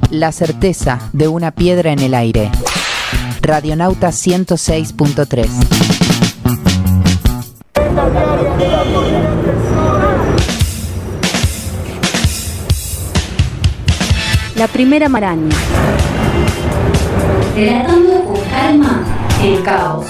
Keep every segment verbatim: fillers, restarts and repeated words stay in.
La certeza de una piedra en el aire. Radionauta ciento seis punto tres. La primera maraña. Relatando con calma el caos.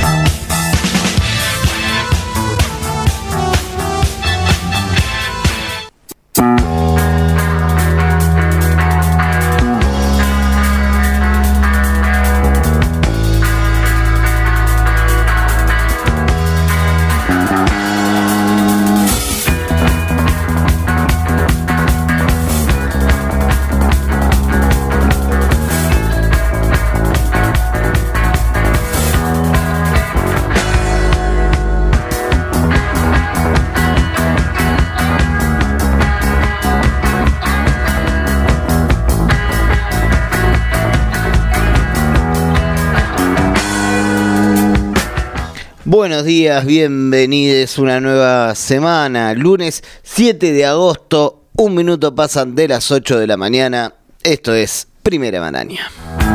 Buenos días, bienvenidos a una nueva semana, lunes siete de agosto, un minuto pasan de las ocho de la mañana, esto es Primera Maraña.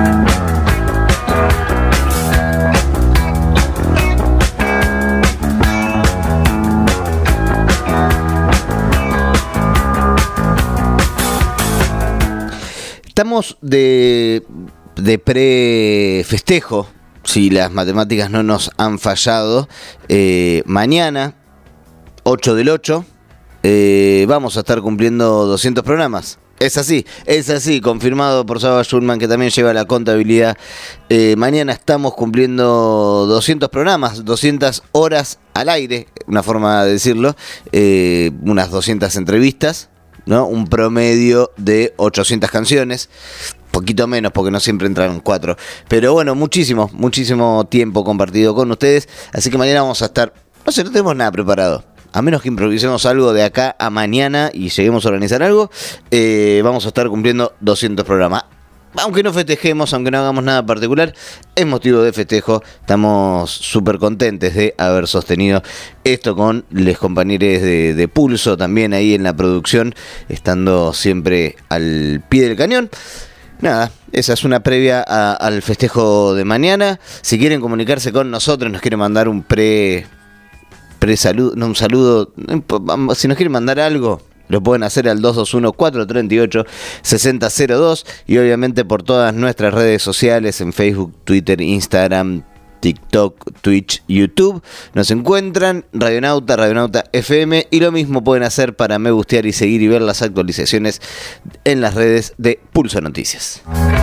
Estamos de, de pre-festejo. Si las matemáticas no nos han fallado, eh, mañana, ocho del ocho, eh, vamos a estar cumpliendo doscientos programas. Es así, es así, confirmado por Saba Schulman, que también lleva la contabilidad. Eh, mañana estamos cumpliendo doscientos programas, doscientas horas al aire, una forma de decirlo, eh, unas doscientas entrevistas, ¿no? Un promedio de ochocientas canciones. Poquito menos porque no siempre entraron cuatro. Pero bueno, muchísimo, muchísimo tiempo compartido con ustedes. Así que mañana vamos a estar... No sé, no tenemos nada preparado. A menos que improvisemos algo de acá a mañana y lleguemos a organizar algo, eh, vamos a estar cumpliendo doscientos programas. Aunque no festejemos, aunque no hagamos nada particular, es motivo de festejo. Estamos súper contentes de haber sostenido esto con los compañeros de, de Pulso, también ahí en la producción, estando siempre al pie del cañón. Nada, esa es una previa a, al festejo de mañana. Si quieren comunicarse con nosotros, nos quieren mandar un pre, pre saludo, no un saludo, si nos quieren mandar algo, lo pueden hacer al dos dos uno, cuatro tres ocho, seis cero cero dos y obviamente por todas nuestras redes sociales en Facebook, Twitter, Instagram, TikTok, Twitch, YouTube. Nos encuentran Radionauta, Radionauta F M y lo mismo pueden hacer para me gustear y seguir y ver las actualizaciones en las redes de Pulso Noticias.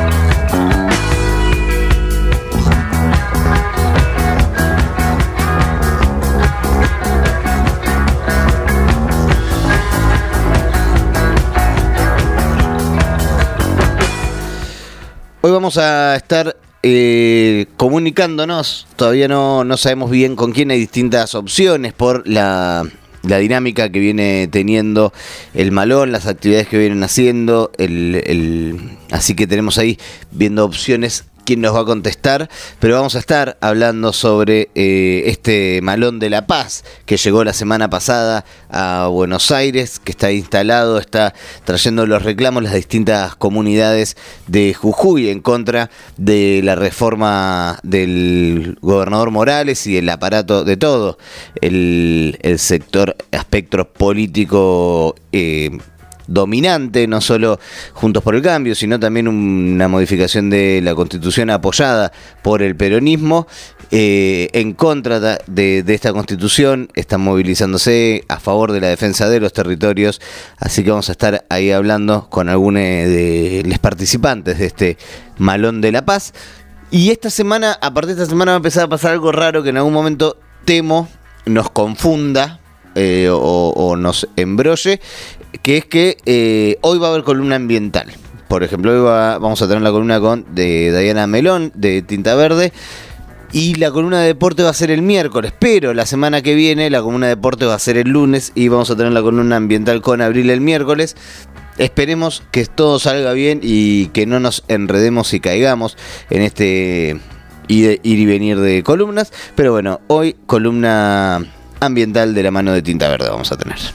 Hoy vamos a estar Eh, comunicándonos, todavía no, no sabemos bien con quién, hay distintas opciones por la, la dinámica que viene teniendo el Malón, las actividades que vienen haciendo, el, el, así que tenemos ahí viendo opciones quién nos va a contestar, pero vamos a estar hablando sobre eh, este Malón de La Paz que llegó la semana pasada a Buenos Aires, que está instalado, está trayendo los reclamos las distintas comunidades de Jujuy en contra de la reforma del gobernador Morales y el aparato de todo el, el sector, aspecto político eh, dominante, no solo Juntos por el Cambio, sino también una modificación de la Constitución apoyada por el peronismo. Eh, en contra de, de esta Constitución, están movilizándose a favor de la defensa de los territorios, así que vamos a estar ahí hablando con algunos de los participantes de este Malón de La Paz. Y esta semana, a partir de esta semana va a empezar a pasar algo raro que en algún momento temo nos confunda eh, o, o nos embrolle, que es que eh, hoy va a haber columna ambiental. Por ejemplo, hoy va, vamos a tener la columna con de Diana Melón, de Tinta Verde, y la columna de deporte va a ser el miércoles, pero la semana que viene la columna de deporte va a ser el lunes y vamos a tener la columna ambiental con Abril el miércoles. Esperemos que todo salga bien y que no nos enredemos y caigamos en este ir y venir de columnas, pero bueno, hoy columna ambiental de la mano de Tinta Verde vamos a tener.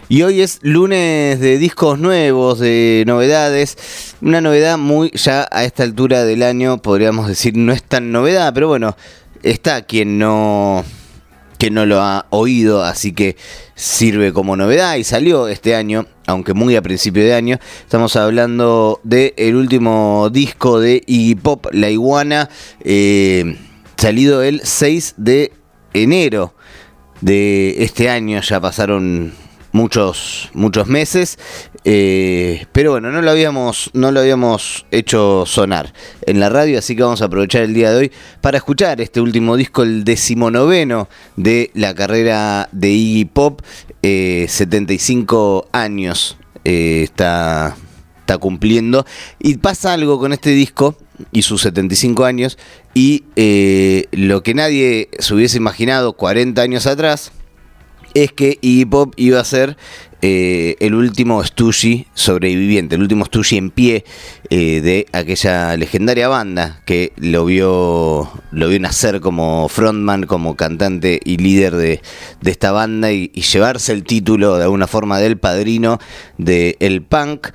Y hoy es lunes de discos nuevos, de novedades. Una novedad muy, ya a esta altura del año, podríamos decir, no es tan novedad, pero bueno, está quien no, quien no lo ha oído, así que sirve como novedad y salió este año, aunque muy a principio de año. Estamos hablando del último disco de Iggy Pop, La Iguana, eh, salido el seis de enero de este año. Ya pasaron muchos muchos meses, eh, pero bueno, no lo habíamos no lo habíamos hecho sonar en la radio, así que vamos a aprovechar el día de hoy para escuchar este último disco, el decimonoveno de la carrera de Iggy Pop. eh, setenta y cinco años eh, está, está cumpliendo, y pasa algo con este disco y sus setenta y cinco años, y eh, lo que nadie se hubiese imaginado cuarenta años atrás es que Iggy Pop iba a ser eh, el último Stoogie sobreviviente, el último Stoogie en pie eh, de aquella legendaria banda que lo vio lo vio nacer como frontman, como cantante y líder de, de esta banda, y, y llevarse el título de alguna forma del padrino del punk.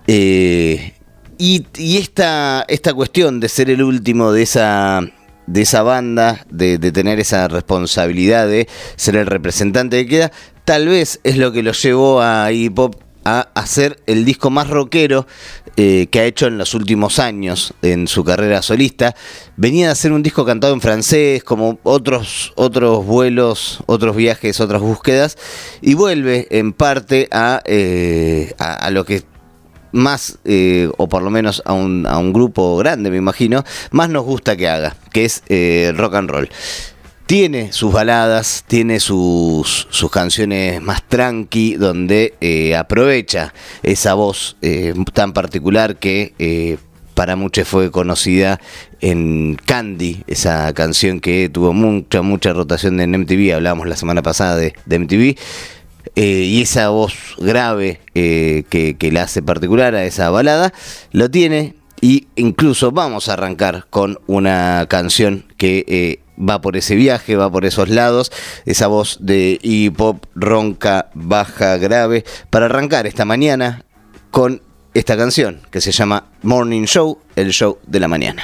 Eh, y y esta, esta cuestión de ser el último de esa... de esa banda, de, de tener esa responsabilidad de ser el representante que queda, tal vez es lo que lo llevó a Iggy Pop a hacer el disco más rockero eh, que ha hecho en los últimos años en su carrera solista. Venía de hacer un disco cantado en francés, como otros, otros vuelos, otros viajes, otras búsquedas, y vuelve en parte a, eh, a, a lo que más, eh, o por lo menos a un, a un grupo grande, me imagino, más nos gusta que haga, que es eh, rock and roll. Tiene sus baladas, tiene sus, sus canciones más tranqui, donde eh, aprovecha esa voz eh, tan particular que eh, para muchos fue conocida en Candy, esa canción que tuvo mucha, mucha rotación en M T V. Hablábamos la semana pasada de, de M T V. Eh, y esa voz grave eh, que, que la hace particular a esa balada, lo tiene, y incluso vamos a arrancar con una canción que eh, va por ese viaje, va por esos lados, esa voz de Iggy Pop ronca, baja, grave, para arrancar esta mañana con esta canción que se llama Morning Show, el show de la mañana.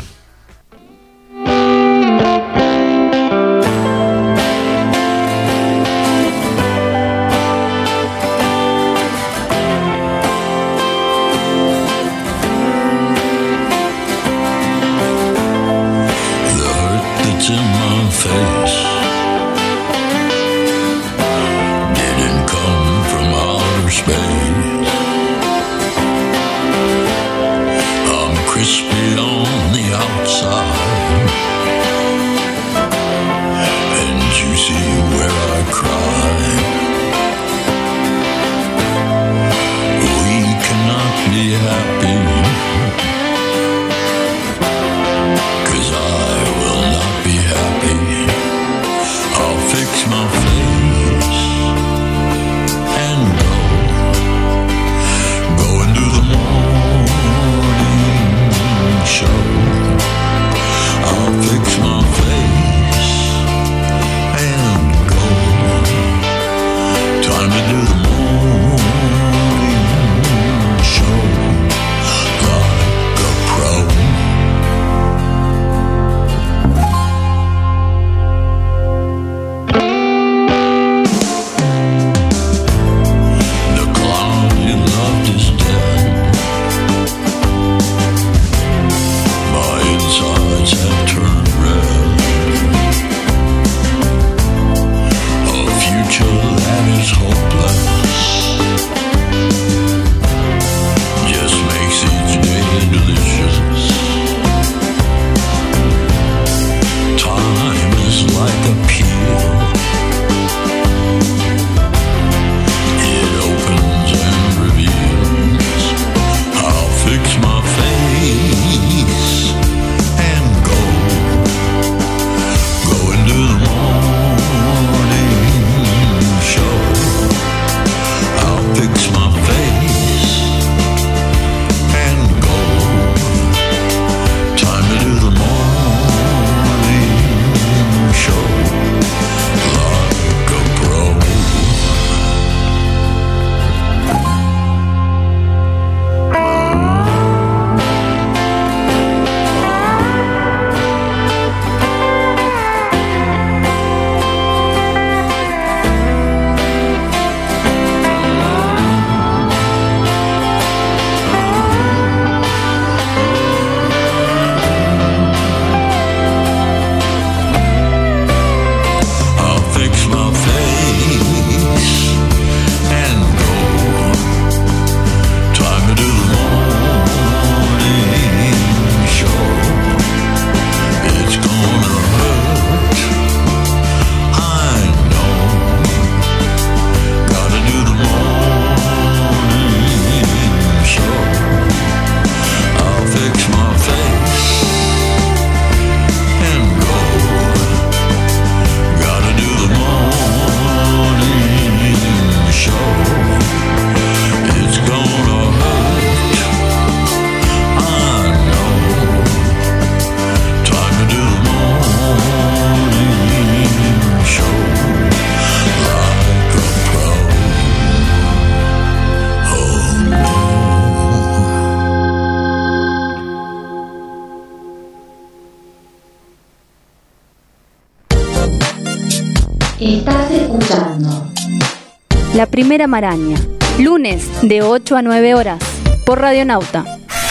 presentando La Primera Maraña, lunes de ocho a nueve horas, por Radionauta.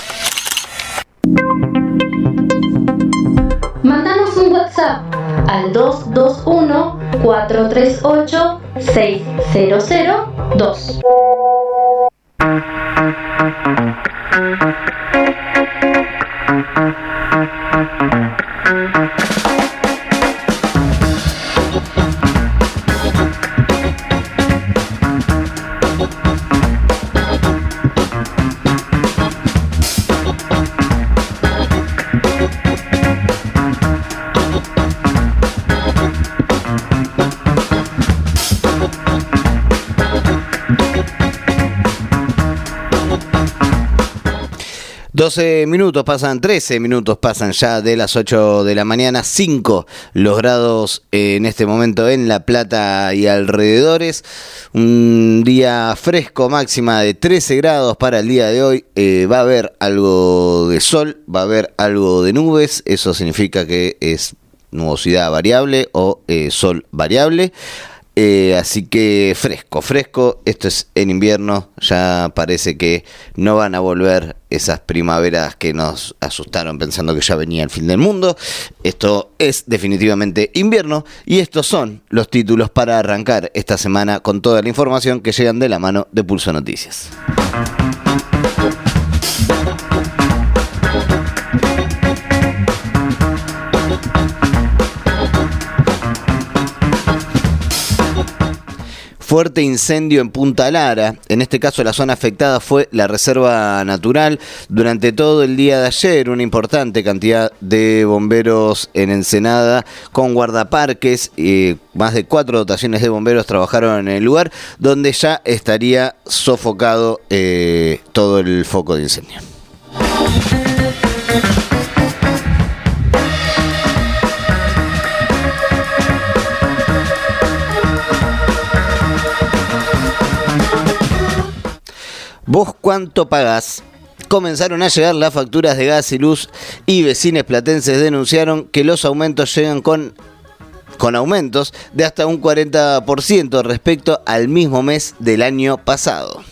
Mándanos un WhatsApp al dos dos uno, cuatro tres ocho, seis cero cero dos. doce minutos pasan, trece minutos pasan ya de las ocho de la mañana, cinco los grados en este momento en La Plata y alrededores. Un día fresco, máxima de trece grados para el día de hoy. Eh, va a haber algo de sol, va a haber algo de nubes, eso significa que es nubosidad variable o eh, sol variable. Eh, así que fresco, fresco, esto es en invierno, ya parece que no van a volver esas primaveras que nos asustaron pensando que ya venía el fin del mundo. Esto es definitivamente invierno y estos son los títulos para arrancar esta semana con toda la información que llegan de la mano de Pulso Noticias. Fuerte incendio en Punta Lara. En este caso la zona afectada fue la reserva natural. Durante todo el día de ayer una importante cantidad de bomberos en Ensenada con guardaparques. Eh, más de cuatro dotaciones de bomberos trabajaron en el lugar donde ya estaría sofocado eh, todo el foco de incendio. ¿Vos cuánto pagás? Comenzaron a llegar las facturas de gas y luz y vecinos platenses denunciaron que los aumentos llegan con, con aumentos de hasta un cuarenta por ciento respecto al mismo mes del año pasado.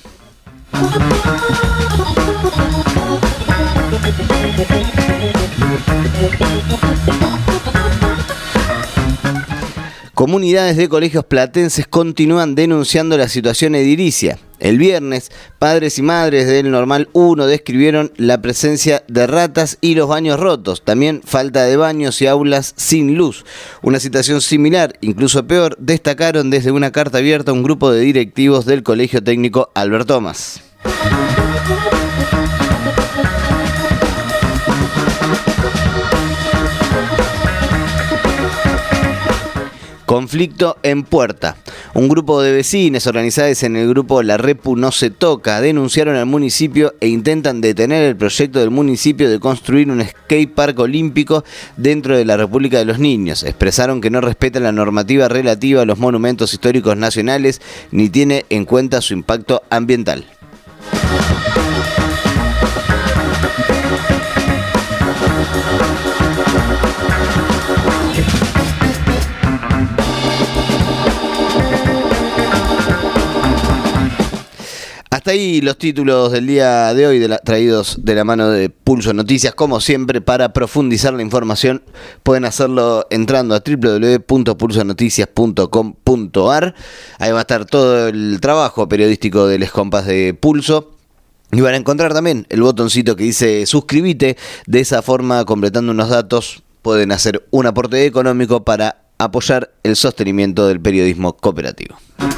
Comunidades de colegios platenses continúan denunciando la situación edilicia. El viernes, padres y madres del Normal uno describieron la presencia de ratas y los baños rotos. También falta de baños y aulas sin luz. Una situación similar, incluso peor, destacaron desde una carta abierta a un grupo de directivos del Colegio Técnico Albert Thomas. Conflicto en Puerta. Un grupo de vecinos organizados en el grupo La Repu No Se Toca denunciaron al municipio e intentan detener el proyecto del municipio de construir un skatepark olímpico dentro de la República de los Niños. Expresaron que no respeta la normativa relativa a los monumentos históricos nacionales ni tiene en cuenta su impacto ambiental. Hasta ahí los títulos del día de hoy de la, traídos de la mano de Pulso Noticias. Como siempre, para profundizar la información pueden hacerlo entrando a doble u doble u doble u punto pulso noticias punto com punto a r. Ahí va a estar todo el trabajo periodístico de les compas de Pulso. Y van a encontrar también el botoncito que dice suscríbete. De esa forma, completando unos datos, pueden hacer un aporte económico para apoyar el sostenimiento del periodismo cooperativo.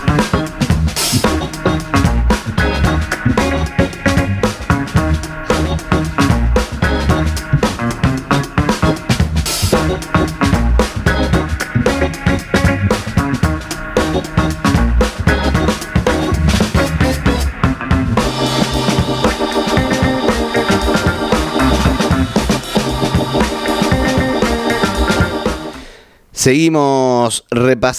Seguimos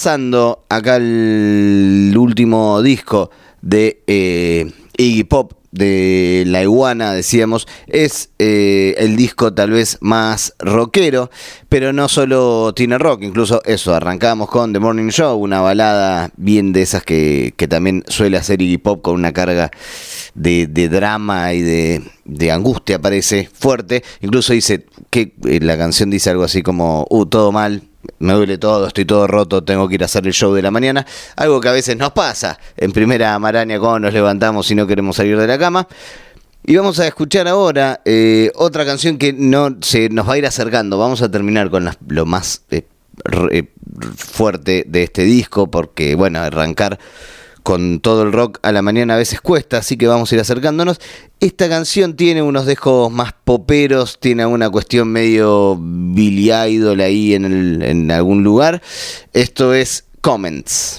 repasando acá el último disco de eh, Iggy Pop, de La Iguana, decíamos, es eh, el disco tal vez más rockero, pero no solo tiene rock, incluso eso, arrancamos con The Morning Show, una balada bien de esas que, que también suele hacer Iggy Pop con una carga de, de drama y de, de angustia, parece fuerte, incluso dice que eh, la canción dice algo así como, uh, todo mal, me duele todo, estoy todo roto, tengo que ir a hacer el show de la mañana, algo que a veces nos pasa en Primera Maraña cuando nos levantamos y no queremos salir de la cama. Y vamos a escuchar ahora eh, otra canción que no se nos va a ir acercando. Vamos a terminar con la, lo más eh, re, fuerte de este disco, porque bueno, arrancar con todo el rock a la mañana a veces cuesta, así que vamos a ir acercándonos. Esta canción tiene unos dejos más poperos, tiene una cuestión medio Billy Idol ahí en, el, en algún lugar. Esto es Comments.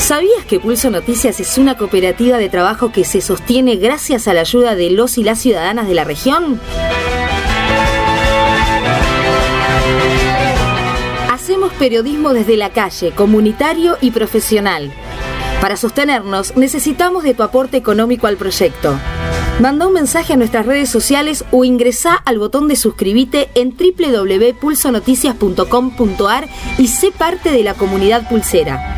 ¿Sabías que Pulso Noticias es una cooperativa de trabajo que se sostiene gracias a la ayuda de los y las ciudadanas de la región? Hacemos periodismo desde la calle, comunitario y profesional. Para sostenernos, necesitamos de tu aporte económico al proyecto. Manda un mensaje a nuestras redes sociales o ingresá al botón de suscribite en doble u doble u doble u punto pulso noticias punto com punto a r y sé parte de la comunidad pulsera.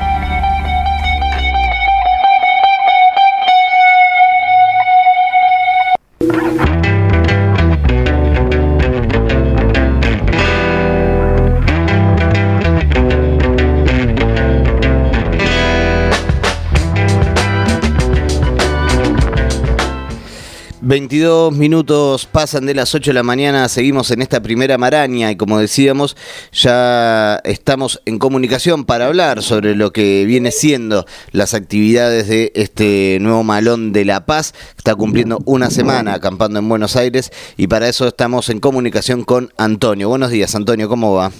veintidós minutos pasan de las ocho de la mañana, seguimos en esta primera maraña y como decíamos, ya estamos en comunicación para hablar sobre lo que viene siendo las actividades de este nuevo Malón de la Paz, que está cumpliendo una semana acampando en Buenos Aires y para eso estamos en comunicación con Antonio. Buenos días, Antonio, ¿cómo va?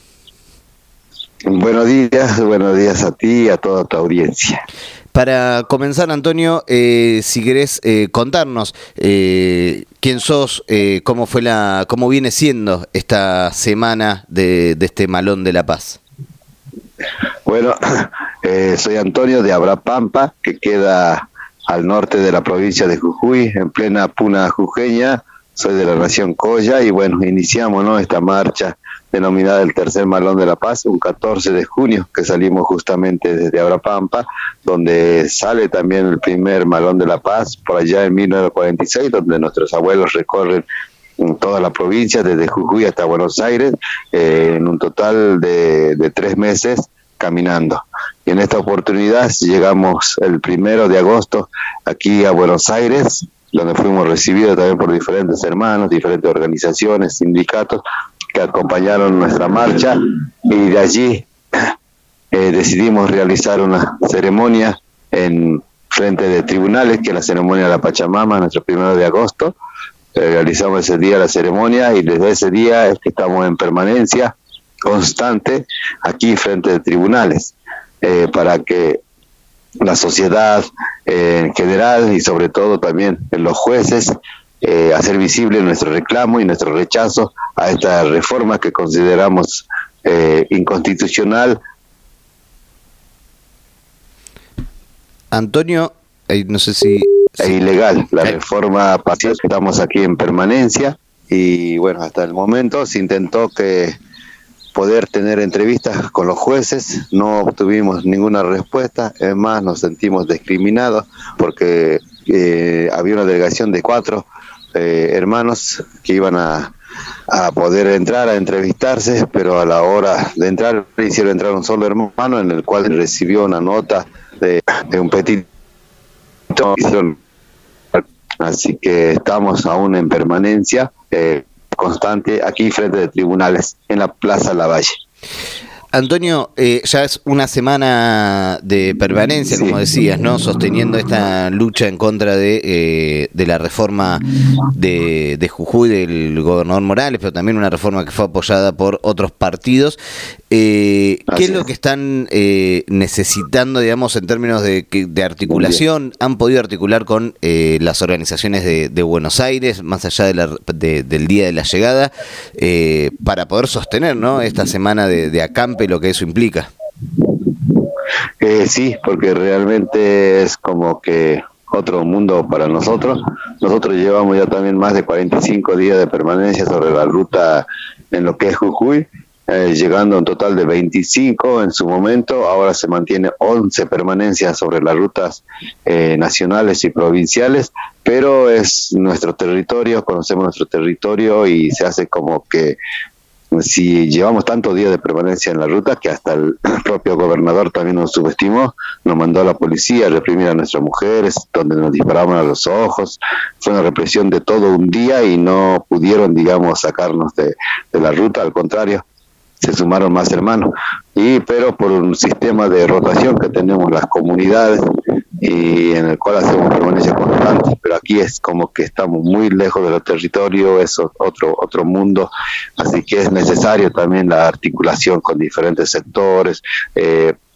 Buenos días, buenos días a ti y a toda tu audiencia. Para comenzar, Antonio, eh, si querés eh, contarnos eh, quién sos, eh, cómo fue la, cómo viene siendo esta semana de, de este Malón de la Paz. Bueno, eh, soy Antonio de Abrapampa, que queda al norte de la provincia de Jujuy, en plena puna jujeña. Soy de la región Colla y bueno, iniciamos, ¿no?, esta marcha denominada el Tercer Malón de la Paz, un catorce de junio, que salimos justamente desde Abrapampa, donde sale también el primer Malón de la Paz, por allá en mil novecientos cuarenta y seis, donde nuestros abuelos recorren en toda la provincia, desde Jujuy hasta Buenos Aires, eh, en un total de, de tres meses caminando. Y en esta oportunidad llegamos el primero de agosto aquí a Buenos Aires, donde fuimos recibidos también por diferentes hermanos, diferentes organizaciones, sindicatos, que acompañaron nuestra marcha, y de allí eh, decidimos realizar una ceremonia en frente de tribunales, que es la ceremonia de la Pachamama, nuestro primero de agosto. Eh, realizamos ese día la ceremonia y desde ese día es que estamos en permanencia constante aquí frente de tribunales, eh, para que la sociedad eh, en general y sobre todo también los jueces Eh, hacer visible nuestro reclamo y nuestro rechazo a esta reforma que consideramos eh, inconstitucional. Antonio, eh, no sé si... E ilegal, la reforma pasó, estamos aquí en permanencia y bueno, hasta el momento se intentó que poder tener entrevistas con los jueces, no obtuvimos ninguna respuesta, es más, nos sentimos discriminados porque eh, había una delegación de cuatro Eh, hermanos que iban a, a poder entrar a entrevistarse, pero a la hora de entrar hicieron entrar un solo hermano, en el cual recibió una nota de, de un petit. Así que estamos aún en permanencia eh, constante aquí frente de tribunales en la Plaza Lavalle. Antonio, eh, ya es una semana de permanencia, como decías, ¿no? Sosteniendo esta lucha en contra de, eh, de la reforma de, de Jujuy del gobernador Morales, pero también una reforma que fue apoyada por otros partidos. Eh, ¿Qué es lo que están eh, necesitando, digamos, en términos de, de articulación? ¿Han podido articular con eh, las organizaciones de, de Buenos Aires, más allá de la, de, del día de la llegada, eh, para poder sostener, ¿no?, esta semana de, de acampe, lo que eso implica? Eh, sí, porque realmente es como que otro mundo para nosotros. Nosotros llevamos ya también más de cuarenta y cinco días de permanencia sobre la ruta en lo que es Jujuy, eh, llegando a un total de veinticinco en su momento. Ahora se mantiene once permanencias sobre las rutas eh, nacionales y provinciales, pero es nuestro territorio, conocemos nuestro territorio y se hace como que si llevamos tantos días de permanencia en la ruta que hasta el propio gobernador también nos subestimó, nos mandó a la policía a reprimir a nuestras mujeres, donde nos disparaban a los ojos. Fue una represión de todo un día y no pudieron, digamos, sacarnos de, de la ruta, al contrario, se sumaron más hermanos. Y pero por un sistema de rotación que tenemos las comunidades y en el cual hacemos permanencia constante, pero aquí es como que estamos muy lejos de los territorios, es otro otro mundo, así que es necesario también la articulación con diferentes sectores, eh,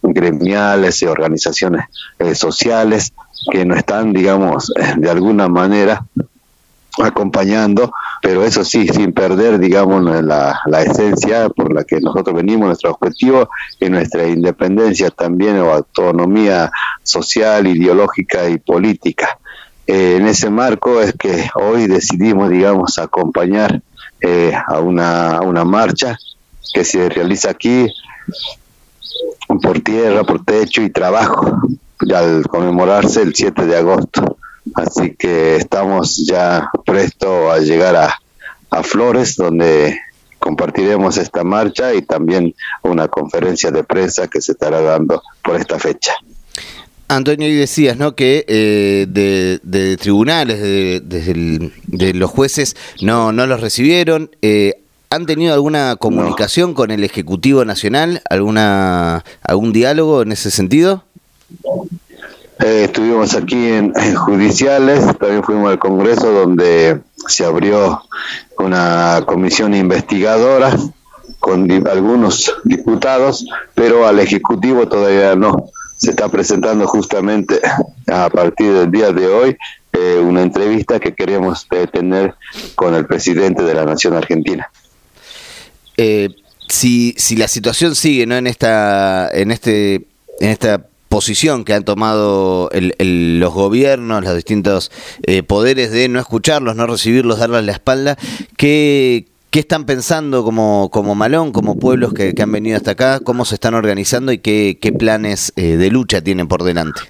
gremiales y organizaciones eh, sociales que nos están, digamos, de alguna manera acompañando, pero eso sí, sin perder, digamos, la, la esencia por la que nosotros venimos, nuestro objetivo y nuestra independencia también, o autonomía social, ideológica y política. Eh, en ese marco es que hoy decidimos, digamos, acompañar eh, a, una, a una marcha que se realiza aquí por tierra, por techo y trabajo, al conmemorarse el siete de agosto. Así que estamos ya prestos a llegar a, a Flores, donde compartiremos esta marcha y también una conferencia de prensa que se estará dando por esta fecha. Antonio, y decías, ¿no?, que eh, de, de tribunales, de, de, el, de los jueces, no, no los recibieron. Eh, ¿Han tenido alguna comunicación no. con el Ejecutivo Nacional? ¿Alguna algún diálogo en ese sentido? Eh, estuvimos aquí en, en judiciales, también fuimos al Congreso, donde se abrió una comisión investigadora con di- algunos diputados, pero al Ejecutivo todavía no. Se está presentando justamente a partir del día de hoy eh, una entrevista que queremos eh, tener con el presidente de la Nación Argentina. Eh, si si la situación sigue, ¿no?, en esta en este en esta posición que han tomado el, el, los gobiernos, los distintos eh, poderes de no escucharlos, no recibirlos, darles la espalda, ¿qué, qué están pensando como, como Malón, como pueblos que, que han venido hasta acá? ¿Cómo se están organizando y qué, qué planes eh, de lucha tienen por delante?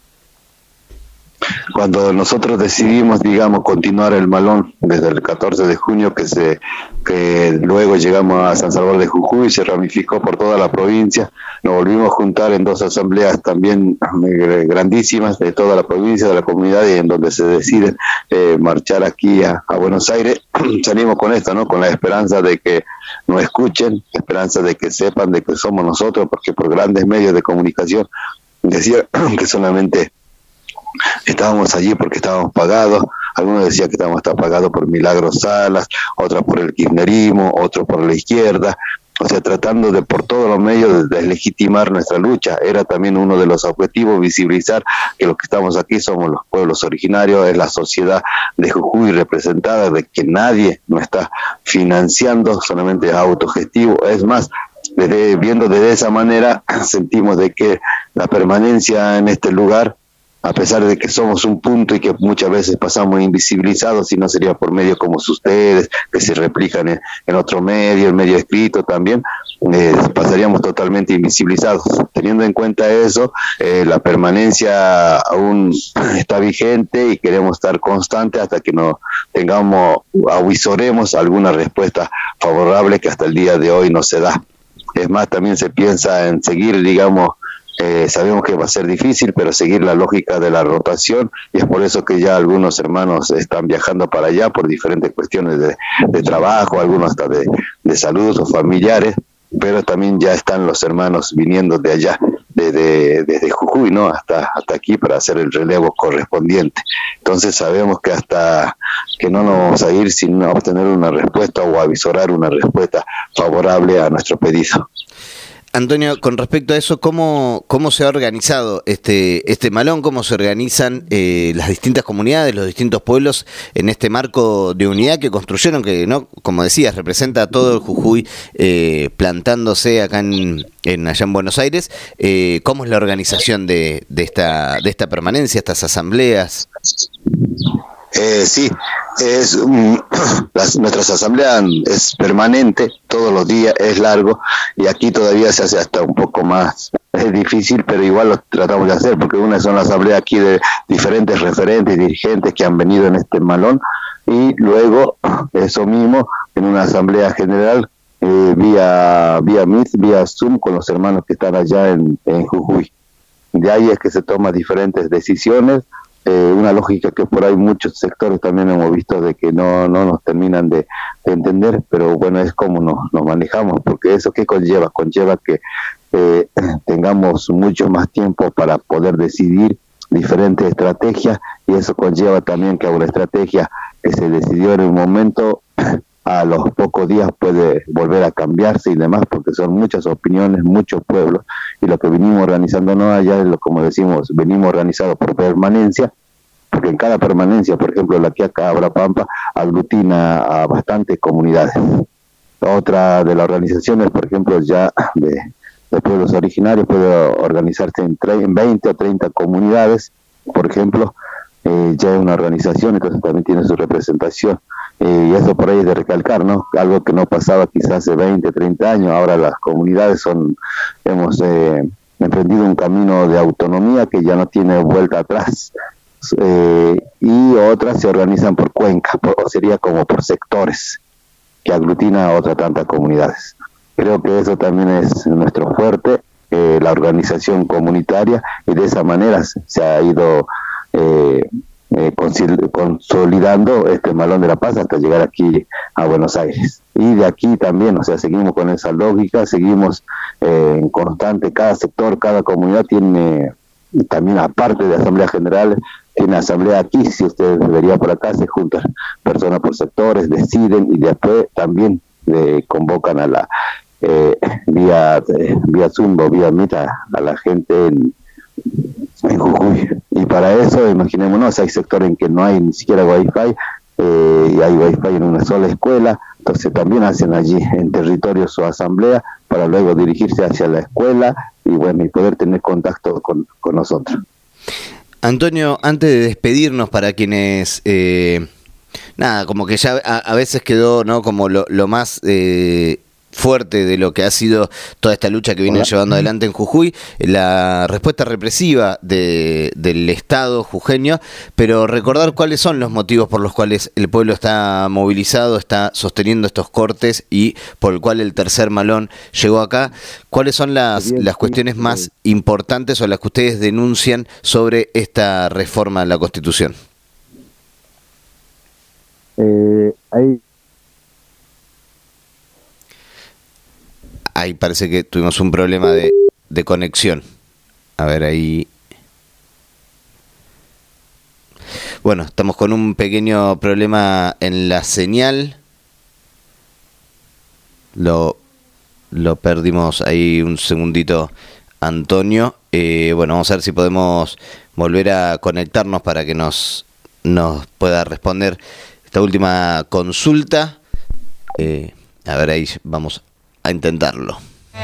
Cuando nosotros decidimos, digamos, continuar el Malón desde el catorce de junio, que se que luego llegamos a San Salvador de Jujuy, se ramificó por toda la provincia, nos volvimos a juntar en dos asambleas también grandísimas de toda la provincia, de la comunidad, y en donde se decide eh, marchar aquí a, a Buenos Aires. Salimos con esto, ¿no?, con la esperanza de que nos escuchen, la esperanza de que sepan de que somos nosotros, porque por grandes medios de comunicación decían que solamente estábamos allí porque estábamos pagados. Algunos decían que estábamos pagados por Milagros Salas, otros por el kirchnerismo, otros por la izquierda, o sea, tratando de por todos los medios de deslegitimar nuestra lucha. Era también uno de los objetivos visibilizar que los que estamos aquí somos los pueblos originarios, es la sociedad de Jujuy representada, de que nadie nos está financiando, solamente autogestivo. Es más, desde, viendo de esa manera, sentimos de que la permanencia en este lugar, a pesar de que somos un punto y que muchas veces pasamos invisibilizados, si no sería por medios como ustedes, que se replican en, en otro medio, el medio escrito también, eh, pasaríamos totalmente invisibilizados. Teniendo en cuenta eso, eh, la permanencia aún está vigente y queremos estar constantes hasta que nos tengamos, avisoremos alguna respuesta favorable que hasta el día de hoy no se da. Es más, también se piensa en seguir, digamos, Eh, sabemos que va a ser difícil, pero seguir la lógica de la rotación, y es por eso que ya algunos hermanos están viajando para allá por diferentes cuestiones de, de trabajo, algunos hasta de, de salud o familiares, pero también ya están los hermanos viniendo de allá, desde de, de Jujuy, ¿no?, hasta, hasta aquí para hacer el relevo correspondiente. Entonces sabemos que hasta que no nos vamos a ir sin obtener una respuesta o avisorar una respuesta favorable a nuestro pedido. Antonio, con respecto a eso, ¿cómo, cómo se ha organizado este, este Malón? ¿Cómo se organizan eh, las distintas comunidades, los distintos pueblos en este marco de unidad que construyeron, que, no, como decías, representa a todo el Jujuy eh, plantándose acá en, en allá en Buenos Aires? Eh, ¿Cómo es la organización de, de, esta, de esta permanencia, estas asambleas? Eh, sí, es um, las, nuestras asambleas es permanente, todos los días, es largo, y aquí todavía se hace hasta un poco más, es difícil, pero igual lo tratamos de hacer, porque una son las asambleas aquí de diferentes referentes y dirigentes que han venido en este Malón, y luego eso mismo en una asamblea general eh, vía vía Meet, vía Zoom, con los hermanos que están allá en, en Jujuy. De ahí es que se toman diferentes decisiones. Eh, una lógica que por ahí muchos sectores también hemos visto de que no, no nos terminan de, de entender, pero bueno, es como nos, nos manejamos, porque eso ¿qué conlleva? Conlleva que eh, tengamos mucho más tiempo para poder decidir diferentes estrategias, y eso conlleva también que una estrategia que se decidió en un momento a los pocos días puede volver a cambiarse y demás, porque son muchas opiniones, muchos pueblos, y lo que venimos organizándonos allá es lo, como decimos, venimos organizados por permanencia, porque en cada permanencia, por ejemplo, la Quiaca Abrapampa aglutina a bastantes comunidades. Otra de las organizaciones, por ejemplo, ya de, de pueblos originarios, puede organizarse en, tre- en veinte o treinta comunidades, por ejemplo, eh, ya es una organización, entonces también tiene su representación. Eh, y eso por ahí es de recalcar, ¿no? Algo que no pasaba quizás hace veinte, treinta años, ahora las comunidades son, hemos eh, emprendido un camino de autonomía que ya no tiene vuelta atrás. Eh, y otras se organizan por cuenca, por, o sería como por sectores, que aglutina a otras tantas comunidades. Creo que eso también es nuestro fuerte, eh, la organización comunitaria, y de esa manera se ha ido eh, eh, consolidando este Malón de la Paz hasta llegar aquí a Buenos Aires. Y de aquí también, o sea, seguimos con esa lógica, seguimos eh, en constante, cada sector, cada comunidad tiene, también aparte de Asamblea General, tiene asamblea aquí, si usted vería por acá, se juntan personas por sectores, deciden y después también eh, convocan a la eh, vía eh, vía Zoom o vía Meet a, a la gente en, en Jujuy. Y para eso, imaginémonos, hay sectores en que no hay ni siquiera wifi, eh, y hay wifi en una sola escuela, entonces también hacen allí en territorio su asamblea para luego dirigirse hacia la escuela y bueno, y poder tener contacto con, con nosotros. Antonio, antes de despedirnos, para quienes, eh, nada, como que ya a, a veces quedó, ¿no?, como lo, lo más eh, fuerte de lo que ha sido toda esta lucha que vienen llevando adelante en Jujuy, la respuesta represiva de, del Estado jujeño, pero recordar cuáles son los motivos por los cuales el pueblo está movilizado, está sosteniendo estos cortes y por el cual el tercer malón llegó acá. ¿Cuáles son las, las cuestiones más importantes o las que ustedes denuncian sobre esta reforma a la Constitución? Eh, hay Ahí parece que tuvimos un problema de, de conexión. A ver, ahí. Bueno, estamos con un pequeño problema en la señal. Lo, lo perdimos ahí un segundito, Antonio. Eh, bueno, vamos a ver si podemos volver a conectarnos para que nos, nos pueda responder esta última consulta. Eh, a ver, ahí vamos a intentarlo.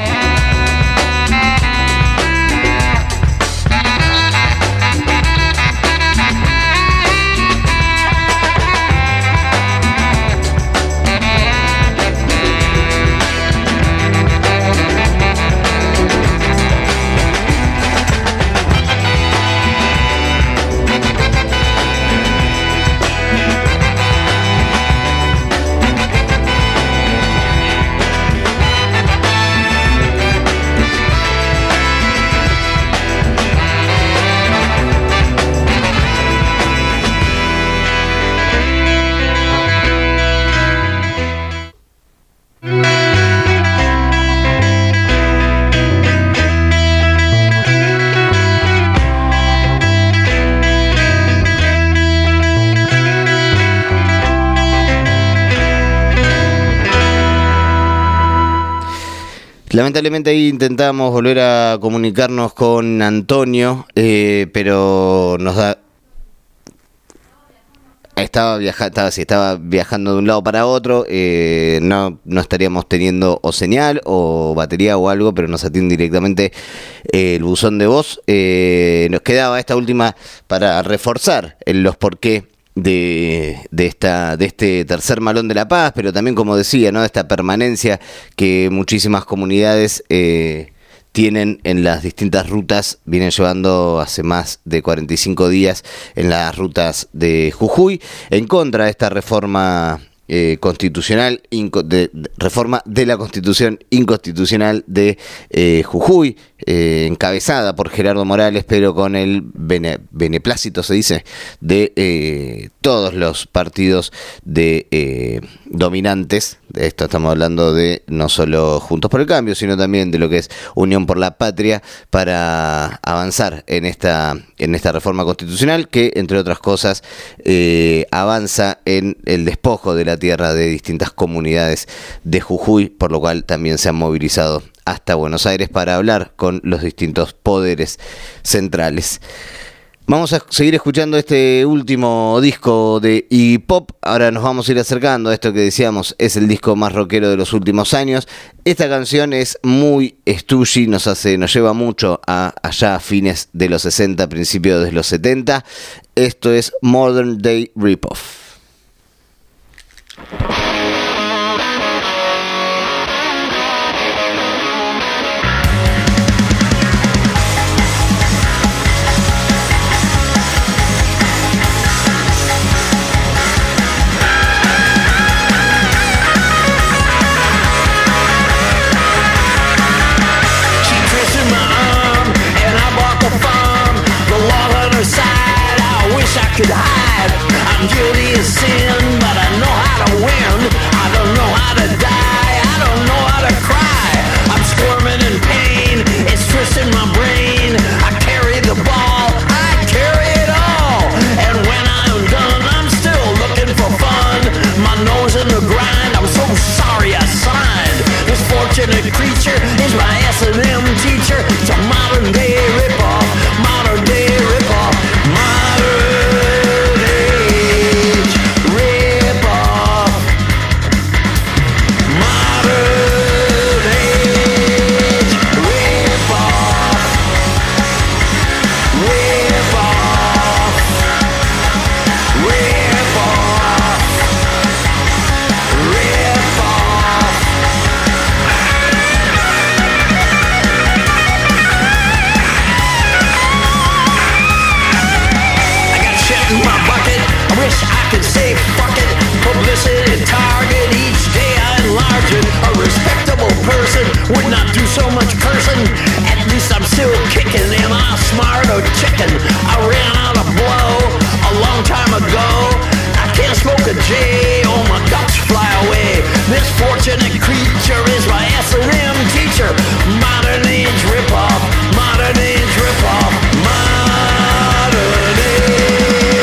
Lamentablemente ahí intentamos volver a comunicarnos con Antonio, eh, pero nos da... Estaba, viaja... estaba, sí, estaba viajando de un lado para otro, eh, no, no estaríamos teniendo o señal o batería o algo, pero nos atiende directamente eh, el buzón de voz. Eh, nos quedaba esta última para reforzar en los por qué de, de esta de este tercer malón de la paz, pero también, como decía, ¿no?, de esta permanencia que muchísimas comunidades eh, tienen en las distintas rutas, vienen llevando hace más de cuarenta y cinco días en las rutas de Jujuy, en contra de esta reforma eh, constitucional, inco- de, de, reforma de la Constitución inconstitucional de eh, Jujuy, eh, encabezada por Gerardo Morales, pero con el bene, beneplácito, se dice, de eh, todos los partidos de eh, dominantes. De esto estamos hablando de no solo Juntos por el Cambio, sino también de lo que es Unión por la Patria, para avanzar en esta en esta reforma constitucional que, entre otras cosas, eh, avanza en el despojo de la tierra de distintas comunidades de Jujuy, por lo cual también se han movilizado hasta Buenos Aires para hablar con los distintos poderes centrales. Vamos a seguir escuchando este último disco de Iggy Pop. Ahora nos vamos a ir acercando a esto que decíamos, es el disco más rockero de los últimos años. Esta canción es muy Stoogie, nos hace, nos lleva mucho a allá a fines de los sesenta, principios de los setenta. Esto es Modern Day Ripoff. Could hide. I'm guilty of sin, but I know how to win. I don't know how to die, I don't know how to cry. I'm squirming in pain, it's twisting my brain. I carry the ball, I carry it all. And when I'm done, I'm still looking for fun. My nose in the grind, I'm so sorry I signed. This fortunate creature is my S and M teacher. It's a modern day ripoff, modern day ripoff, modern. Publicity target, each day I enlarge it. A respectable person would not do so much cursing. At least I'm still kicking. Am I smart or chicken? I ran out of blow a long time ago. I can't smoke a J, oh my ducks fly away. This fortunate creature is my S and M teacher. Modern age ripoff, modern age ripoff, modern age.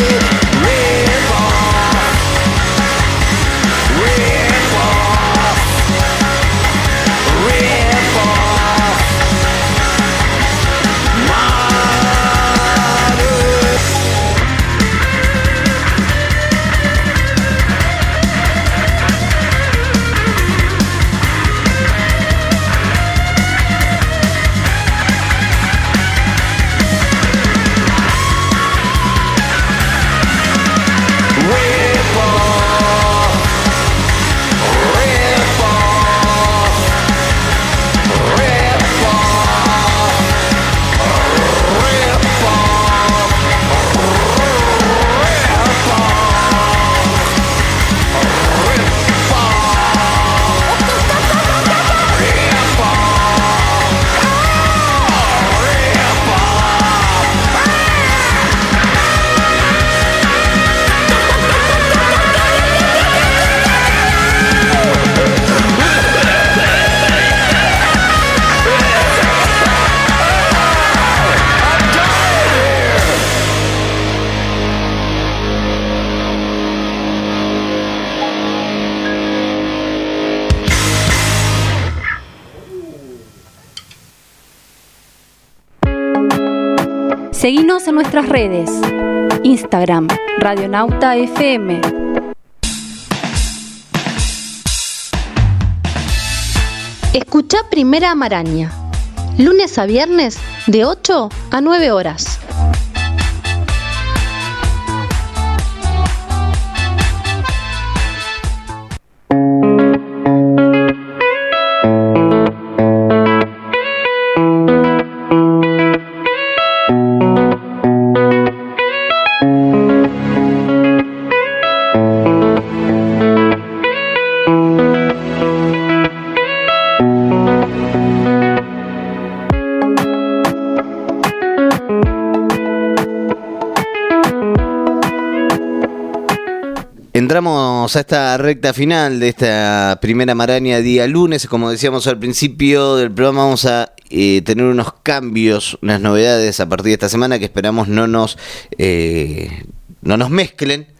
Seguinos en nuestras redes. Instagram, Radionauta F M. Escuchá Primera Maraña. Lunes a viernes de ocho a nueve horas. Entramos a esta recta final de esta primera maraña día lunes. Como decíamos al principio del programa, vamos a eh, tener unos cambios, unas novedades a partir de esta semana que esperamos no nos, eh, no nos mezclen.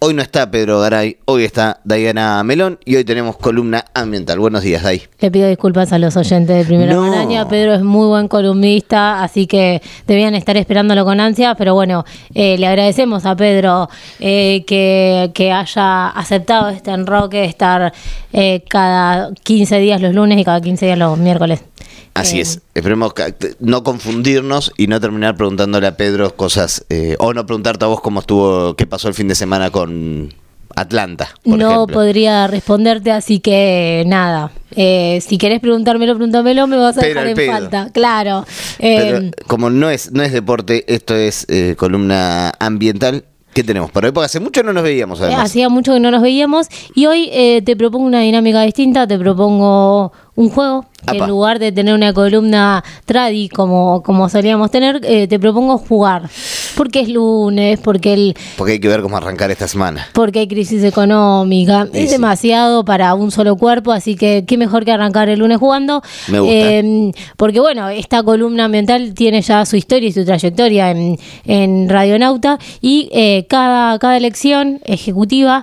Hoy no está Pedro Garay, hoy está Diana Melón y hoy tenemos columna ambiental. Buenos días, Day. Le pido disculpas a los oyentes de Primera No. Maraña. Pedro es muy buen columnista, así que debían estar esperándolo con ansia, pero bueno, eh, le agradecemos a Pedro eh, que, que haya aceptado este enroque, estar eh, cada quince días los lunes y cada quince días los miércoles. Así Eh, es, esperemos que- no confundirnos y no terminar preguntándole a Pedro cosas, eh, o no preguntarte a vos cómo estuvo, qué pasó el fin de semana con Atlanta, por No ejemplo. podría responderte, así que nada. Eh, si querés preguntármelo, pregúntamelo, me vas a Pero dejar al en pedo. falta. Claro. Pero Eh, como no es, no es deporte, esto es eh, columna ambiental, ¿qué tenemos por hoy? Porque hace mucho no nos veíamos, además. Hacía mucho que no nos veíamos y hoy eh, te propongo una dinámica distinta, te propongo un juego que Apa. en lugar de tener una columna tradi como, como solíamos tener, eh, te propongo jugar. Porque es lunes, porque el Porque hay que ver cómo arrancar esta semana. porque hay crisis económica, Sí, es sí. demasiado para un solo cuerpo, así que qué mejor que arrancar el lunes jugando. Me gusta. Eh, porque bueno, esta columna ambiental tiene ya su historia y su trayectoria en, en Radionauta y eh, cada, cada elección ejecutiva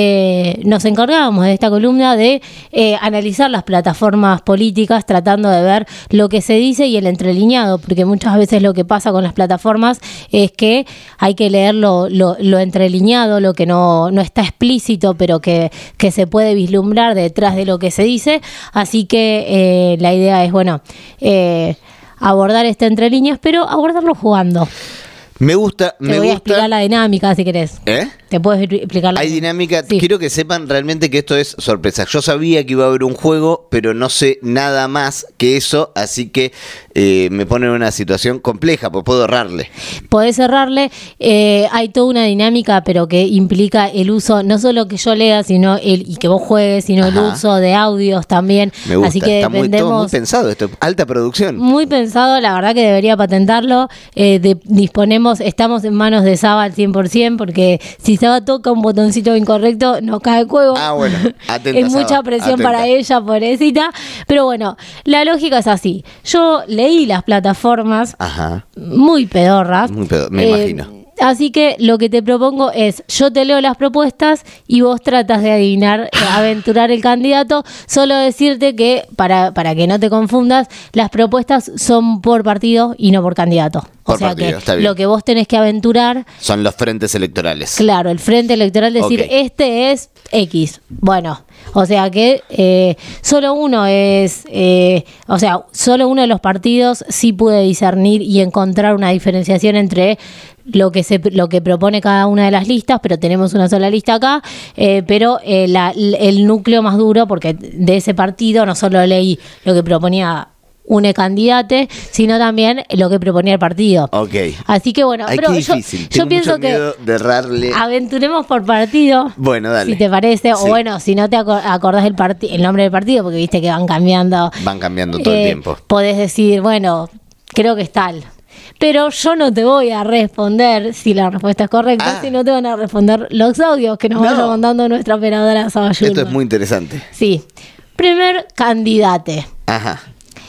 eh, nos encargábamos de esta columna de eh, analizar las plataformas políticas tratando de ver lo que se dice y el entreliñado, porque muchas veces lo que pasa con las plataformas es que hay que leer lo, lo, lo entreliñado, lo que no, no está explícito, pero que, que se puede vislumbrar detrás de lo que se dice. Así que eh, la idea es, bueno, eh, abordar este entre líneas, pero abordarlo jugando. Me gusta, Te me voy a gusta. explicar la dinámica si querés. ¿Eh? Te puedes explicar la Hay dinámica, Sí. quiero que sepan realmente que esto es sorpresa. Yo sabía que iba a haber un juego, pero no sé nada más que eso, así que eh, me pone en una situación compleja, pues puedo errarle. Podés cerrarle. Eh, hay toda una dinámica, pero que implica el uso, no solo que yo lea, sino el y que vos juegues, sino el Ajá. uso de audios también. Me gusta, Así que está muy, todo muy dependemos. pensado esto, alta producción. Muy pensado, la verdad que debería patentarlo. Eh, de- disponemos, estamos en manos de Saba al cien por ciento, porque si Saba toca un botoncito incorrecto, nos cae el juego. Ah, bueno, atenta, Es mucha Saba, presión atenta. para ella, pobrecita. Pero bueno, la lógica es así. Yo leí las plataformas Ajá, muy pedorras. muy pedo, me Eh, imagino. Así que lo que te propongo es, yo te leo las propuestas y vos tratas de adivinar, eh, aventurar el candidato. Solo decirte que, para, para que no te confundas, las propuestas son por partido y no por candidato. O Por sea partido, está que bien. lo que vos tenés que aventurar, Son los frentes electorales. claro, el frente electoral, decir, Ok. este es X. Bueno, o sea que eh, solo uno es, eh, o sea, solo uno de los partidos sí puede discernir y encontrar una diferenciación entre lo que se lo que propone cada una de las listas, pero tenemos una sola lista acá, eh, pero eh, la- el núcleo más duro, porque de ese partido no solo leí lo que proponía un candidato, sino también lo que proponía el partido. Ok. Así que bueno, Ay, pero qué yo, difícil. yo Tengo pienso mucho que miedo de errarle. aventuremos por partido. Bueno, dale. Si te parece, Sí. o bueno, si no te aco- acordás el, parti- el nombre del partido, porque viste que van cambiando. Van cambiando todo el eh, tiempo. Podés decir, bueno, creo que es tal. Pero yo no te voy a responder si la respuesta es correcta, Ah. sino te van a responder los audios que nos No. vaya mandando nuestra operadora Saba Esto Yulman. es muy interesante. Sí. Primer candidate. Ajá.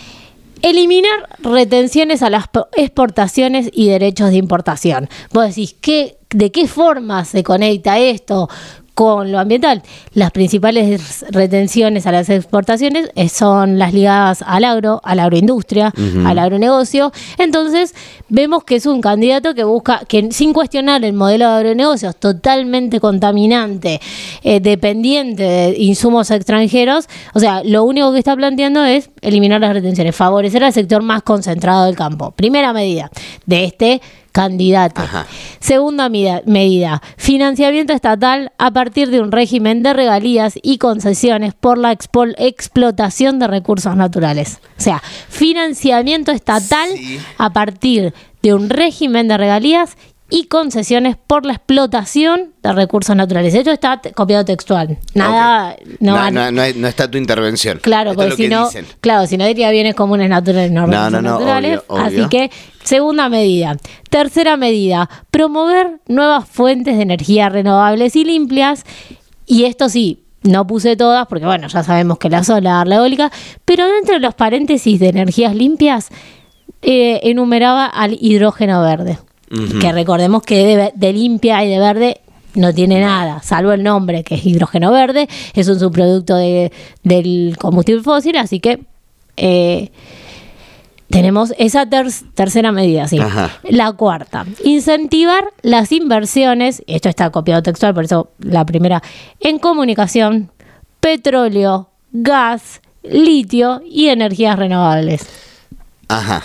Eliminar retenciones a las po- exportaciones y derechos de importación. Vos decís, ¿qué, ¿de qué forma se conecta esto con lo ambiental? Las principales retenciones a las exportaciones eh, son las ligadas al agro, a la agroindustria, al agronegocio. Entonces, vemos que es un candidato que busca, que sin cuestionar el modelo de agronegocios totalmente contaminante, eh, dependiente de insumos extranjeros, o sea, lo único que está planteando es eliminar las retenciones, favorecer al sector más concentrado del campo. Primera medida de este candidato. Ajá. Segunda mida- medida, financiamiento estatal a partir de un régimen de regalías y concesiones por la expo- explotación de recursos naturales. O sea, financiamiento estatal Sí. a partir de un régimen de regalías y concesiones por la explotación de recursos naturales. Esto está te- copiado textual. Nada, Ok. no, no, van- no, no, es- no está tu intervención. Claro, Esto es porque lo si que no, dicen. claro, si no diría bienes comunes naturales, no, No, recursos no, no, naturales. obvio, Así obvio. que, segunda medida. Tercera medida, promover nuevas fuentes de energía renovables y limpias. Y esto sí, no puse todas, porque bueno, ya sabemos que la solar, la eólica, pero dentro de los paréntesis de energías limpias, eh, enumeraba al hidrógeno verde. Ujú. Que recordemos que de, de limpia y de verde no tiene nada, salvo el nombre, que es hidrógeno verde, es un subproducto de, del combustible fósil, así que eh, tenemos esa ter- tercera medida, sí. Ajá. La cuarta, incentivar las inversiones, esto está copiado textual, por eso la primera, en comunicación, petróleo, gas, litio y energías renovables. Ajá.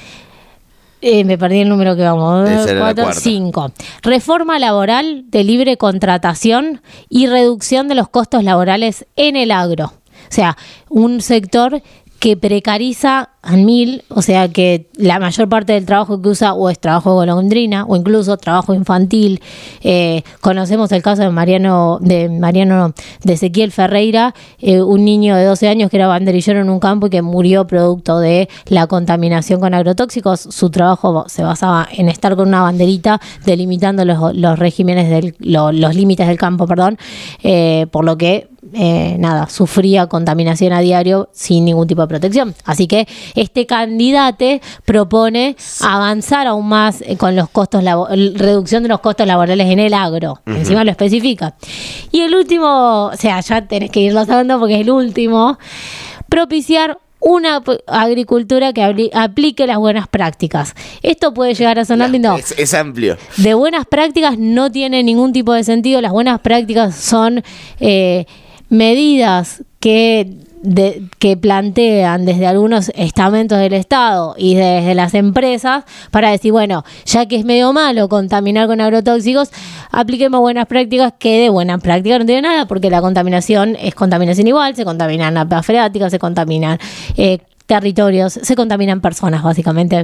Eh, me perdí el número que vamos. Esa era la Cuatro, cuarta. cinco. Reforma laboral de libre contratación y reducción de los costos laborales en el agro. O sea, un sector que precariza a mil, o sea que la mayor parte del trabajo que usa o es trabajo de golondrina o incluso trabajo infantil. Eh, conocemos el caso de Mariano, de Mariano, no, de Ezequiel Ferreira, eh, un niño de doce años que era banderillero en un campo y que murió producto de la contaminación con agrotóxicos. Su trabajo se basaba en estar con una banderita delimitando los, los regímenes del, lo, los límites del campo, perdón, eh, por lo que Eh, nada, sufría contaminación a diario sin ningún tipo de protección. Así que este candidato propone avanzar aún más eh, con los costos, labo- reducción de los costos laborales en el agro. Uh-huh. Encima lo especifica. Y el último, o sea, ya tenés que irlo sabiendo porque es el último, propiciar una p- agricultura que abli- aplique las buenas prácticas. Esto puede llegar a sonar lindo. Es, es amplio. De buenas prácticas no tiene ningún tipo de sentido. Las buenas prácticas son eh, medidas que, de, que plantean desde algunos estamentos del Estado y desde las empresas para decir, bueno, ya que es medio malo contaminar con agrotóxicos, apliquemos buenas prácticas, que de buenas prácticas no tiene nada, porque la contaminación es contaminación igual, se contaminan napas freáticas, se contaminan eh, territorios, se contaminan personas, básicamente.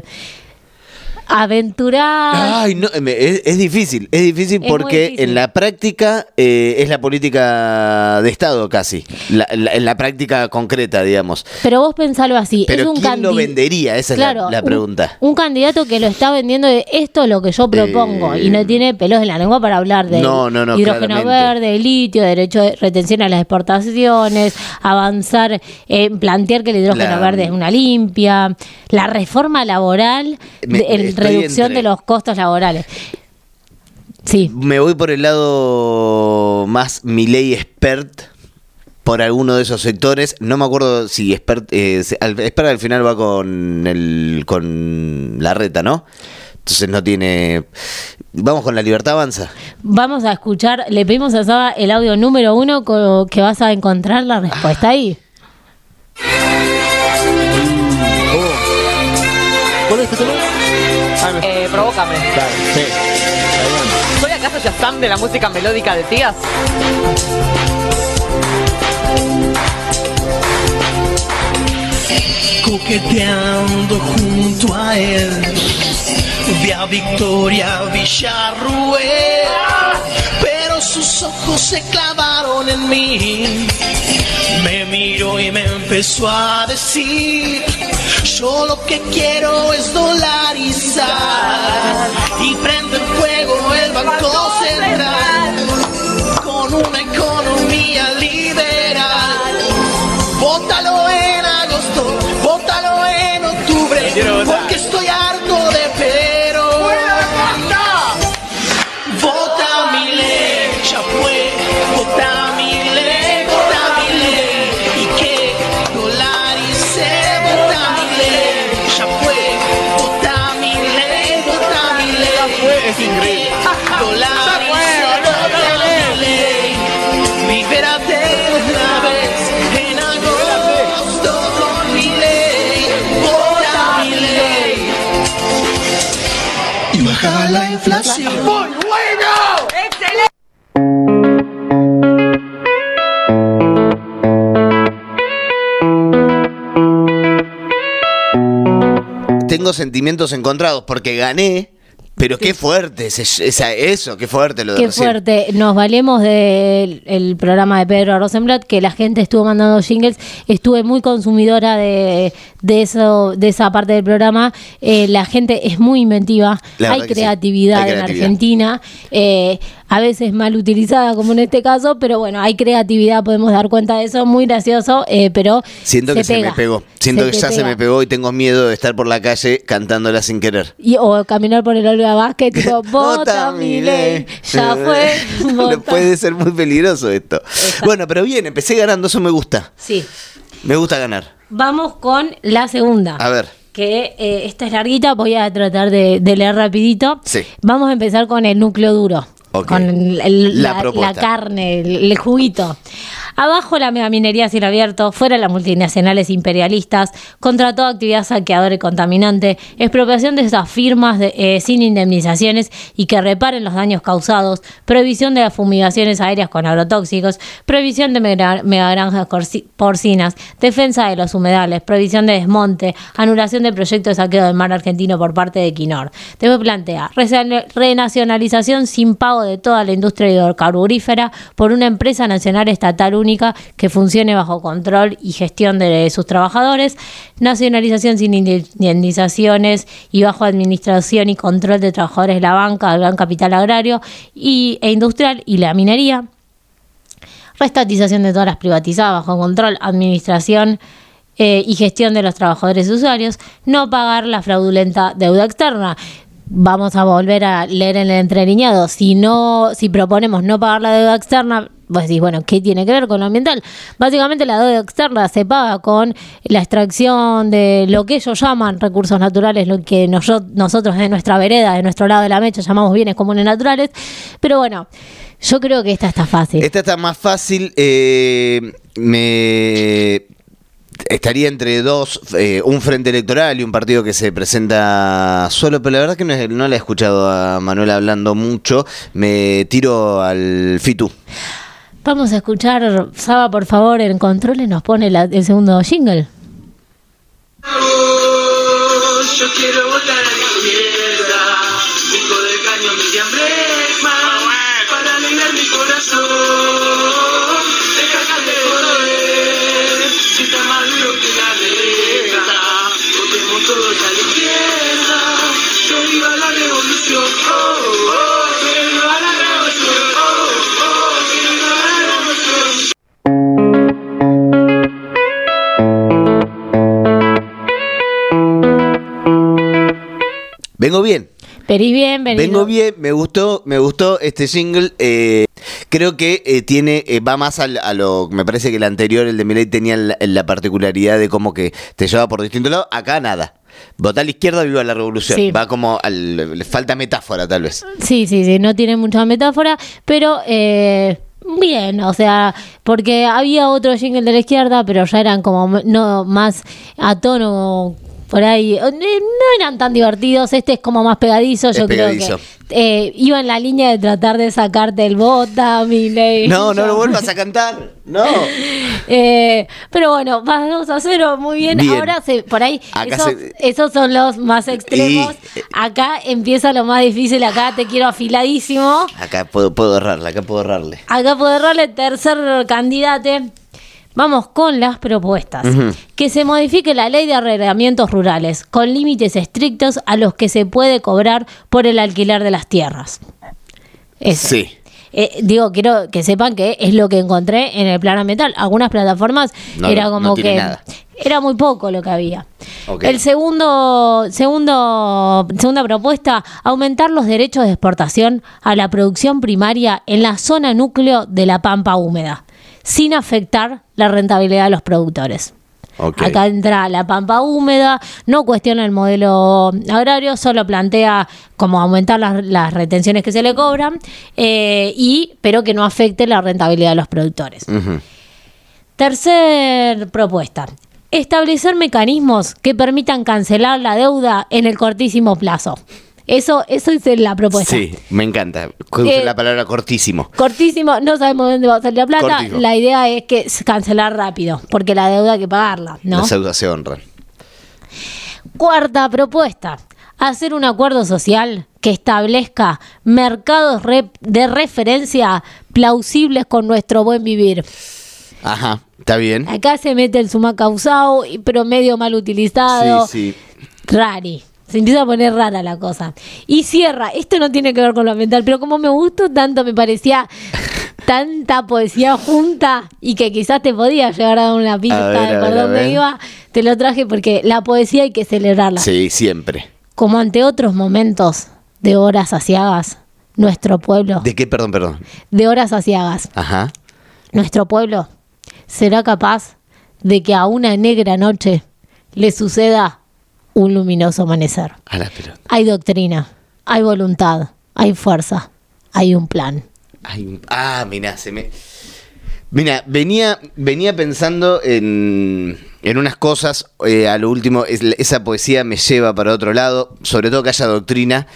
Aventurar. Ay, no, me- es, es difícil, es difícil Es porque muy difícil. en la práctica eh, es la política de Estado casi, la, la- en la práctica concreta, digamos. Pero vos pensalo así. Pero es un ¿quién lo candi- vendería? Esa es la- Claro, la, un- pregunta. Un, candidato que lo está vendiendo de esto es lo que yo propongo Eh, y no tiene pelos en la lengua para hablar de No, no, no, hidrógeno claramente. verde, litio, derecho de retención a las exportaciones, avanzar en plantear que el hidrógeno La- verde es una limpia, la reforma laboral, Me- de- en estoy reducción entre- de los costos laborales. Sí. Me voy por el lado más Milei expert por alguno de esos sectores. No me acuerdo si expert, eh, se- al, expert al final va con el con la reta, ¿no? Entonces no tiene. Vamos con la libertad avanza. Vamos a escuchar, le pedimos a Saba el audio número uno co- que vas a encontrar la respuesta ahí. ¿Cuál es este tema? Eh, provócame. Claro, sí. ¿Soy acaso Shazam de la música melódica de tías? Coqueteando junto a él, vi a Victoria Villarruel, pero sus ojos se clavaron en mí. Me miró y me empezó a decir: yo lo que quiero es dolarizar y prender fuego el Banco Central con una economía liberal. Bótalo en agosto, bótalo en octubre, porque estoy harto de pero. Vota mi ley, ya fue, vota mi ley, vota mi ley, y que dolarice, vota mi ley, ya fue, vota mi ley, vota mi ley, ya fue, es increíble, dolarice, vota mi ley, libérate una vez en agosto con mi ley, vota mi ley, y baja la inflación. Tengo sentimientos encontrados porque gané, pero qué fuerte es es- esa- eso, qué fuerte lo de Qué recién. fuerte. Nos valemos del el programa de Pedro Rosenblatt, que la gente estuvo mandando jingles. Estuve muy consumidora de, de eso, de esa parte del programa. Eh, la gente es muy inventiva. La Hay verdad que sí. creatividad Hay en creatividad. Argentina. Eh, a veces mal utilizada, como en este caso, pero bueno, hay creatividad, podemos dar cuenta de eso, muy gracioso, eh, pero siento se que pega. se me pegó, siento Se que te ya se pega. me pegó y tengo miedo de estar por la calle cantándola sin querer. Y, o caminar por el Olga Vázquez, tipo, vota mi ley, ya fue, No, vota. puede ser muy peligroso esto. Exacto. Bueno, pero bien, empecé ganando, eso me gusta. Sí. Me gusta ganar. Vamos con la segunda. A ver. Que eh, esta es larguita, voy a tratar de, de leer rapidito. Sí. Vamos a empezar con el núcleo duro. Ok. Con el- el- La la, propuesta. la carne, el, el juguito. Abajo la megaminería a cielo abierto, fuera las multinacionales imperialistas, contra toda actividad saqueadora y contaminante, expropiación de esas firmas de, eh, sin indemnizaciones y que reparen los daños causados, prohibición de las fumigaciones aéreas con agrotóxicos, prohibición de mega- megagranjas corci- porcinas, defensa de los humedales, prohibición de desmonte, anulación del proyecto de saqueo del mar argentino por parte de Equinor. Después plantea rese- renacionalización sin pago de toda la industria hidrocarburífera por una empresa nacional estatal única que funcione bajo control y gestión de sus trabajadores, nacionalización sin indemnizaciones y bajo administración y control de trabajadores de la banca, del gran capital agrario y, e industrial y la minería, reestatización de todas las privatizadas bajo control, administración eh, y gestión de los trabajadores y usuarios, no pagar la fraudulenta deuda externa. Vamos a volver a leer en el entrelineado. Si no, si proponemos no pagar la deuda externa, vos decís, bueno, ¿qué tiene que ver con lo ambiental? Básicamente la deuda externa se paga con la extracción de lo que ellos llaman recursos naturales, lo que nos- nosotros de nuestra vereda, de nuestro lado de la mecha, llamamos bienes comunes naturales. Pero bueno, yo creo que esta está fácil. Esta está más fácil. eh, me estaría entre dos, eh, un frente electoral y un partido que se presenta solo, pero la verdad que no, es- no la he escuchado a Manuel hablando mucho. Me tiro al Fitu. Vamos a escuchar, Saba, por favor, en controles nos pone la- el segundo jingle. Yo quiero votar a la izquierda, pico de caño, Miriam Bregman, para alegrar mi corazón. Deja de joder, si está más duro que la reta, votemos todos a la izquierda. Que viva la revolución, oh, oh, que viva la revolución, oh, oh, que viva la revolución. Vengo bien. Venís bien, venido. Vengo bien, me gustó, me gustó este jingle. eh, creo que eh, tiene, eh, va más al- a lo, me parece que el anterior, el de Milei, tenía la, la particularidad de como que te lleva por distintos lados. Acá nada. Votar a la izquierda, viva la revolución. Sí. Va como al, le falta metáfora tal vez. Sí, sí, sí, no tiene mucha metáfora, pero eh, bien, o sea, porque había otro jingle de la izquierda, pero ya eran como no más a tono por ahí, eh, no eran tan divertidos. Este es como más pegadizo, Es yo pegadizo. creo que eh, iba en la línea de tratar de sacarte el vota, mi ley. No, no lo vuelvas a cantar. No. Eh, pero bueno, vas dos a cero, muy bien. Bien. Ahora se, por ahí, Acá esos, se- esos son los más extremos. Y- Acá empieza lo más difícil, acá te quiero afiladísimo. Acá puedo, puedo errarle, acá puedo errarle. Acá puedo errarle tercer candidato. Vamos con las propuestas. Ujú. Que se modifique la ley de arrendamientos rurales con límites estrictos a los que se puede cobrar por el alquiler de las tierras. Eso. Sí. Eh, digo, quiero que sepan que es lo que encontré en el plan ambiental. Algunas plataformas No, era no, como no tiene que nada. era muy poco lo que había. Ok. El segundo, segundo, segunda propuesta, aumentar los derechos de exportación a la producción primaria en la zona núcleo de la pampa húmeda, sin afectar la rentabilidad de los productores. Ok. Acá entra la pampa húmeda, no cuestiona el modelo agrario, solo plantea como aumentar las, las retenciones que se le cobran, eh, y pero que no afecte la rentabilidad de los productores. Ujú. Tercer propuesta, establecer mecanismos que permitan cancelar la deuda en el cortísimo plazo. Eso, eso es la propuesta. Sí, me encanta. Usé Eh, la palabra cortísimo. Cortísimo, no sabemos dónde va a salir la plata. Cortísimo. La idea es que es cancelar rápido, porque la deuda hay que pagarla, ¿no? Las deudas se honran. Cuarta propuesta, hacer un acuerdo social que establezca mercados re- de referencia plausibles con nuestro buen vivir. Ajá, está bien. Acá se mete el suma causado, y- pero medio mal utilizado. Sí, sí. Rari. Se empieza a poner rara la cosa. Y cierra, esto no tiene que ver con lo ambiental, pero como me gustó tanto, me parecía tanta poesía junta y que quizás te podía llegar a dar una pista ver, de a por ver, a dónde ver. iba, te lo traje porque la poesía hay que celebrarla. Sí, siempre. Como ante otros momentos de horas aciagas, nuestro pueblo, ¿De qué? Perdón, perdón. de horas aciagas, Ajá. nuestro pueblo será capaz de que a una negra noche le suceda un luminoso amanecer. A la pelota. Hay doctrina, hay voluntad, hay fuerza, hay un plan. Hay un- Ah, mirá, se me... Mira, venía, venía pensando en, en unas cosas, eh, a lo último, es- esa poesía me lleva para otro lado, sobre todo que haya doctrina.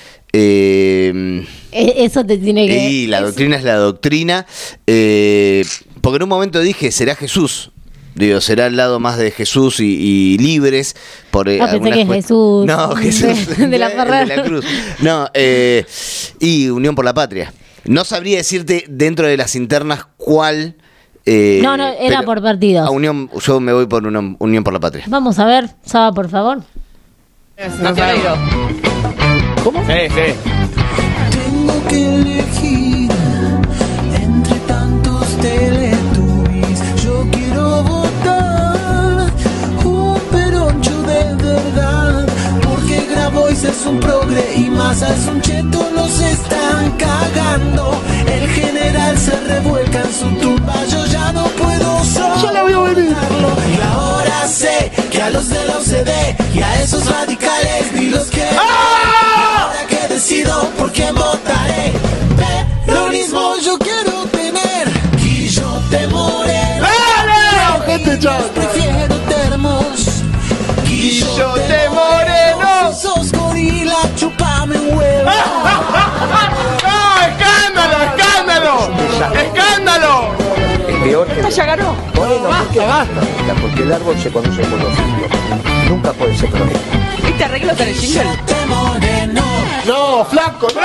eh, E- Eso te tiene que... y la es- doctrina es la doctrina, eh, porque en un momento dije, será Jesús. Digo, será el lado más de Jesús y, y libres por eh, Ah, pensé algunas que cuest- Jesús No, Jesús de- de la Ferrer. de la Cruz. No, eh, y Unión por la Patria. No sabría decirte dentro de las internas cuál. eh, No, no, era pero por partidos. a Unión, yo me voy por Unión, Unión por la Patria. Vamos a ver, Saba, por favor. Nacionalero. ¿Cómo? Sí, sí. Tengo que elegir entre tantos teletubbies. Yo quiero votar un peroncho de verdad, porque Grabois es un progre y Massa es un cheto. Los están cagando. El general se revuelca en su tumba. Yo ya no puedo soportarlo. Y ahora sé que a los de la U C D y a esos radicales ni los que... Ahora que decido por quién votaré. Peronismo yo quiero tener. Guillote Moreno. ¡Dale! Gente, chao. Prefiero termos. Guillote Moreno. Si sos gorila, chupame un huevo. ¡No! ¡Escándalo! ¡Escándalo! ¡Escándalo! Esta ya ganó. ¡Basta, basta! Porque el árbol se conoce por los siglos. Nunca puede ser crónico. ¿Este arreglo está en el jingle? Guillote Moreno. ¡No, flaco! ¡No!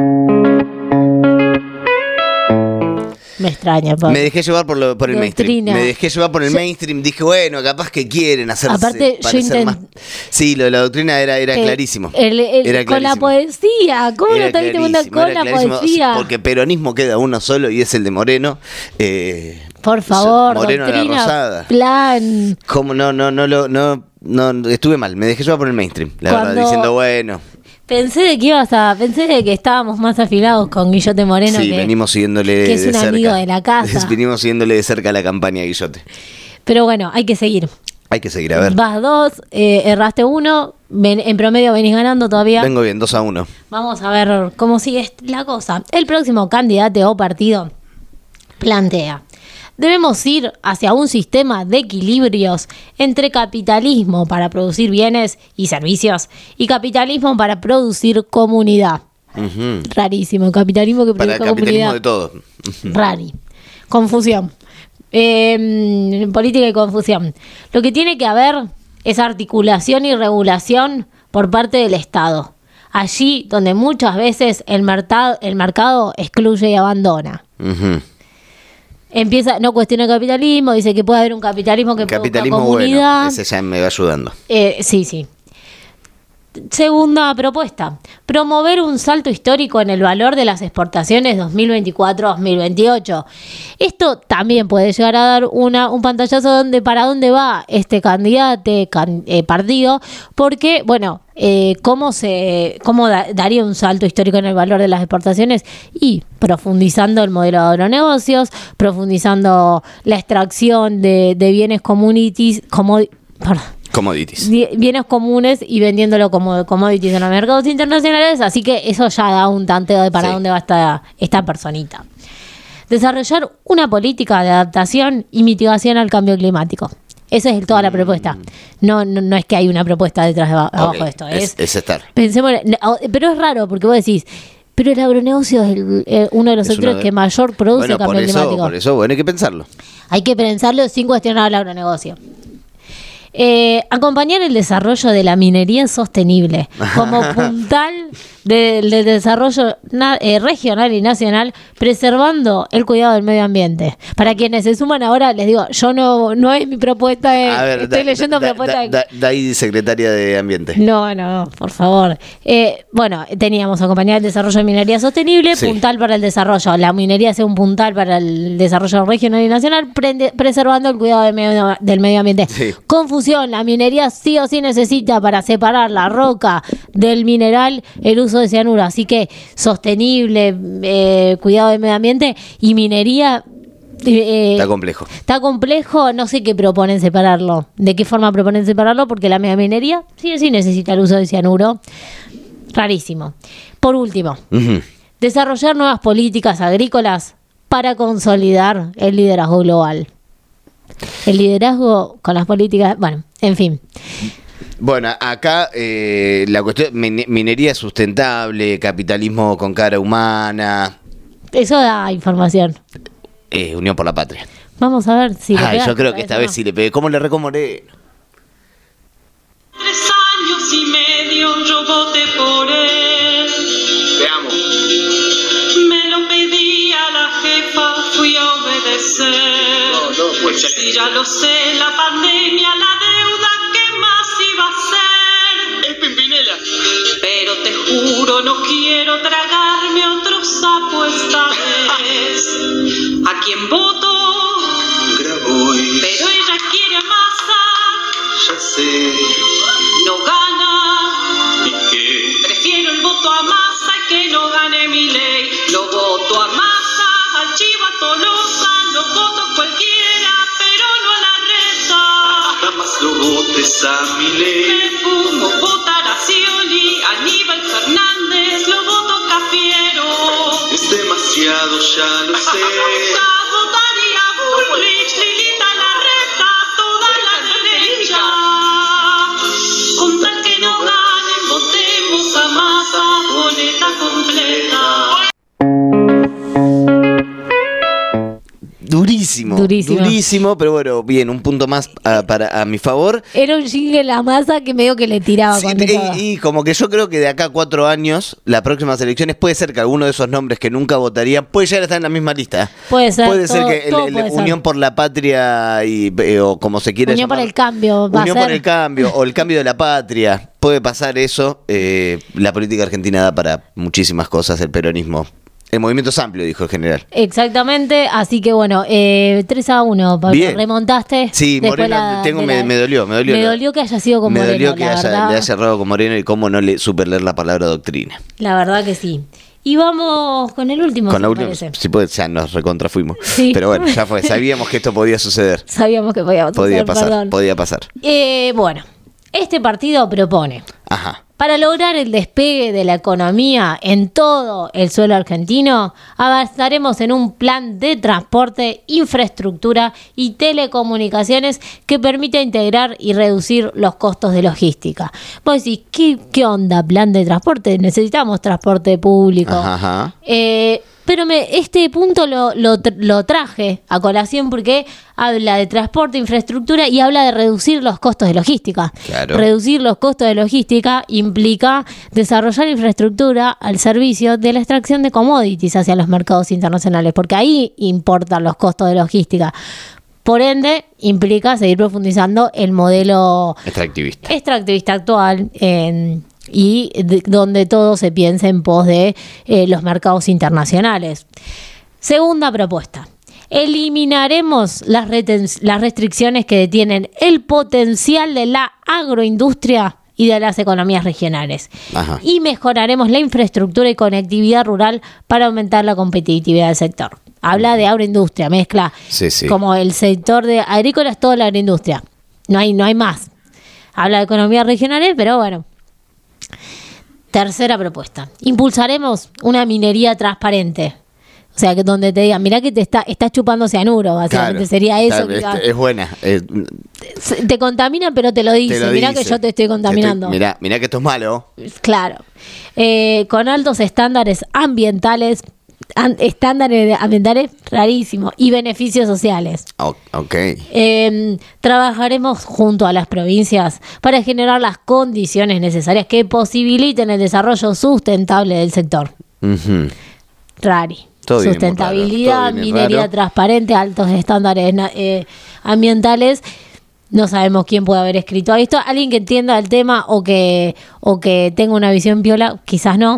Me extraña, Pablo. Me dejé llevar por, lo- por el Doctrina. mainstream. Me dejé llevar por el Yo- mainstream. Dije, bueno, capaz que quieren hacerse Aparte, yo parecer intent- más. Sí, lo de la doctrina era, era Eh, clarísimo. el- el- Era con la clarísimo. poesía. ¿Cómo no Era te diste cuenta clarísimo, con era la clarísimo, poesía? Porque peronismo queda uno solo y es el de Moreno. Eh, Por favor, Moreno de la doctrina, Rosada. plan. ¿Cómo no, no, no, lo, no, no, estuve mal, me dejé llevar por el mainstream, la Cuando- verdad, diciendo, bueno, Pensé de que ibas a, pensé de que estábamos más afilados con Guillote Moreno, sí, que, venimos siguiéndole que es de un cerca. amigo de la casa. Venimos siguiéndole de cerca la campaña de Guillote. Pero bueno, hay que seguir. Hay que seguir, a ver. Vas dos, eh, erraste uno, ven- en promedio venís ganando todavía. Vengo bien, dos a uno. Vamos a ver cómo sigue la cosa. El próximo candidato o partido plantea: debemos ir hacia un sistema de equilibrios entre capitalismo para producir bienes y servicios y capitalismo para producir comunidad. Ujú. Rarísimo, capitalismo que Para produzca el capitalismo comunidad. de todo. Rari. Confusión. Eh, política y confusión. Lo que tiene que haber es articulación y regulación por parte del Estado. Allí donde muchas veces el mercado, el mercado excluye y abandona. Ujú. Empieza, no cuestiona el capitalismo, dice que puede haber un capitalismo que Capitalismo produzca bueno, comunidad. ese ya me va ayudando. Eh, sí, sí. Segunda propuesta, promover un salto histórico en el valor de las exportaciones dos mil veinticuatro dos mil veintiocho. Esto también puede llegar a dar una, un pantallazo donde para dónde va este candidato, can- eh, partido, porque, bueno, eh, ¿cómo, se, cómo da- daría un salto histórico en el valor de las exportaciones? Y profundizando el modelo de agronegocios, profundizando la extracción de, de bienes commodities, comodi- perdón, Commodities. Bi- bienes comunes y vendiéndolo como commodities en los mercados internacionales, así que eso ya da un tanteo de para Sí. dónde va esta, esta personita. Desarrollar una política de adaptación y mitigación al cambio climático. Esa es toda la propuesta. No, no, no es que hay una propuesta detrás de abajo Ok, de esto. es, Es, es estar. pensemos, no, pero es raro porque vos decís, pero el agronegocio es el- eh, uno de los Es uno sectores de- que mayor produce Bueno, por cambio eso, climático. por eso, bueno, hay que pensarlo. Hay que pensarlo sin cuestionar el agronegocio. Eh, acompañar el desarrollo de la minería sostenible como puntal del de desarrollo na- eh, regional y nacional, preservando el cuidado del medio ambiente. Para quienes se suman ahora, les digo, yo no no es mi propuesta, de, A ver, estoy da- leyendo da- propuesta da- de... da- da ahí secretaria de Ambiente. No, no, por favor. Eh, bueno, teníamos acompañar el desarrollo de minería sostenible, Sí. puntal para el desarrollo. La minería sea un puntal para el desarrollo regional y nacional, prende- preservando el cuidado del medio, del medio ambiente. Sí. Confusión, la minería sí o sí necesita para separar la roca del mineral el uso de cianuro. Así que sostenible, eh, cuidado del medio ambiente y minería... eh, Está complejo. Está complejo, no sé qué proponen separarlo. ¿De qué forma proponen separarlo? Porque la mega minería sí o sí necesita el uso de cianuro. Rarísimo. Por último, Ujú. desarrollar nuevas políticas agrícolas para consolidar el liderazgo global. El liderazgo con las políticas, bueno, en fin. Bueno, acá eh, la cuestión, min- minería sustentable, capitalismo con cara humana, Eso da información. eh, Unión por la Patria. Vamos a ver si le Ay, pegas yo creo esta que esta vez o vez no. sí le pegué. ¿Cómo le recomoré? Tres años y medio yo voté por él. Te amo. Me lo pedí a la jefa, fui a obedecer. No, no, pues ya- Si ya lo sé, la pandemia, la deuda, ¿qué más iba a ser? Es Pimpinela. Pero te juro, no quiero tragarme otro sapo esta vez. ¿A quién voto? Grabois. Pero ella quiere a Massa, Ya sé. no gana. ¿Y qué? Prefiero el voto a Massa y que no gane mi ley. Lo voto a Massa, al Chivo, a Tolosa, lo voto cualquiera, pero no a la reta. Jamás lo votes a mi ley. Me fumo votar a Scioli, Aníbal Fernández, lo voto Cafiero. Es demasiado, ya lo sé. Ya votaría a Bullrich, Lilita Larreta, toda la derecha. Con tal que no ganen, votemos a Massa, boleta completa. Durísimo, Durísimo. durísimo, pero bueno, bien, un punto más a, para, a mi favor. Era un jingle la masa que medio que le tiraba Sí, cuando estaba. y, y como que yo creo que de acá a cuatro años, las próximas elecciones, puede ser que alguno de esos nombres que nunca votarían puede llegar a estar en la misma lista. Puede ser, Puede ser todo- que el- todo el puede ser. Unión por la Patria y, eh, o como se quiera Unión por llamar. el cambio va Unión a por ser. el cambio o el cambio de la patria. Puede pasar eso. eh, la política argentina da para muchísimas cosas. El peronismo. El movimiento es amplio, dijo el general. Exactamente, así que bueno, eh, tres a uno, Pablo, Bien. remontaste. Sí, después Moreno, la- tengo, de me, la- me dolió, me dolió. Me la- dolió que haya sido con me Moreno, dolió que la haya, verdad, le haya errado con Moreno y cómo no le supe leer la palabra doctrina. la verdad que sí. Y vamos con el último, Con si la te última, parece. si puede, ya nos recontrafuimos. Sí. Pero bueno, ya fue. Sabíamos que esto podía suceder. Sabíamos que podía, Podía suceder, pasar, perdón. podía pasar. Eh, bueno, este partido propone, Ajá. para lograr el despegue de la economía en todo el suelo argentino, avanzaremos en un plan de transporte, infraestructura y telecomunicaciones que permita integrar y reducir los costos de logística. Vos decís, ¿qué, qué onda plan de transporte? Necesitamos transporte público. Ajá, ajá. Eh, pero me, este punto lo, lo, tr- lo traje a colación porque habla de transporte, infraestructura y habla de reducir los costos de logística. Claro. Reducir los costos de logística implica desarrollar infraestructura al servicio de la extracción de commodities hacia los mercados internacionales, porque ahí importan los costos de logística. Por ende, implica seguir profundizando el modelo Extractivista. extractivista actual en- y de- donde todo se piensa en pos de eh, los mercados internacionales. Segunda propuesta. Eliminaremos las, reten- las restricciones que detienen el potencial de la agroindustria y de las economías regionales. Ajá. Y mejoraremos la infraestructura y conectividad rural para aumentar la competitividad del sector. Habla de agroindustria, mezcla Sí, sí. como el sector de agrícola es toda la agroindustria. No hay, no hay más. Habla de economías regionales, pero bueno. Tercera propuesta. Impulsaremos una minería transparente. O sea, que donde te digan, mirá que te está, estás chupando cianuro, básicamente Claro. sería eso. Está- que es, diga, es buena. eh, se- te contaminan, pero te lo dice. te lo Mirá dice. que yo te estoy contaminando. Te estoy- mirá, mirá que esto es malo. Claro. Eh, con altos estándares ambientales an- estándares ambientales rarísimos y beneficios sociales. Oh, ok. Eh, trabajaremos junto a las provincias para generar las condiciones necesarias que posibiliten el desarrollo sustentable del sector. Ujú. Rari. Todo viene muy Sustentabilidad, raro, todo viene minería raro. transparente, altos estándares na- eh, ambientales. No sabemos quién puede haber escrito esto. Alguien que entienda el tema o que, o que tenga una visión piola, quizás no.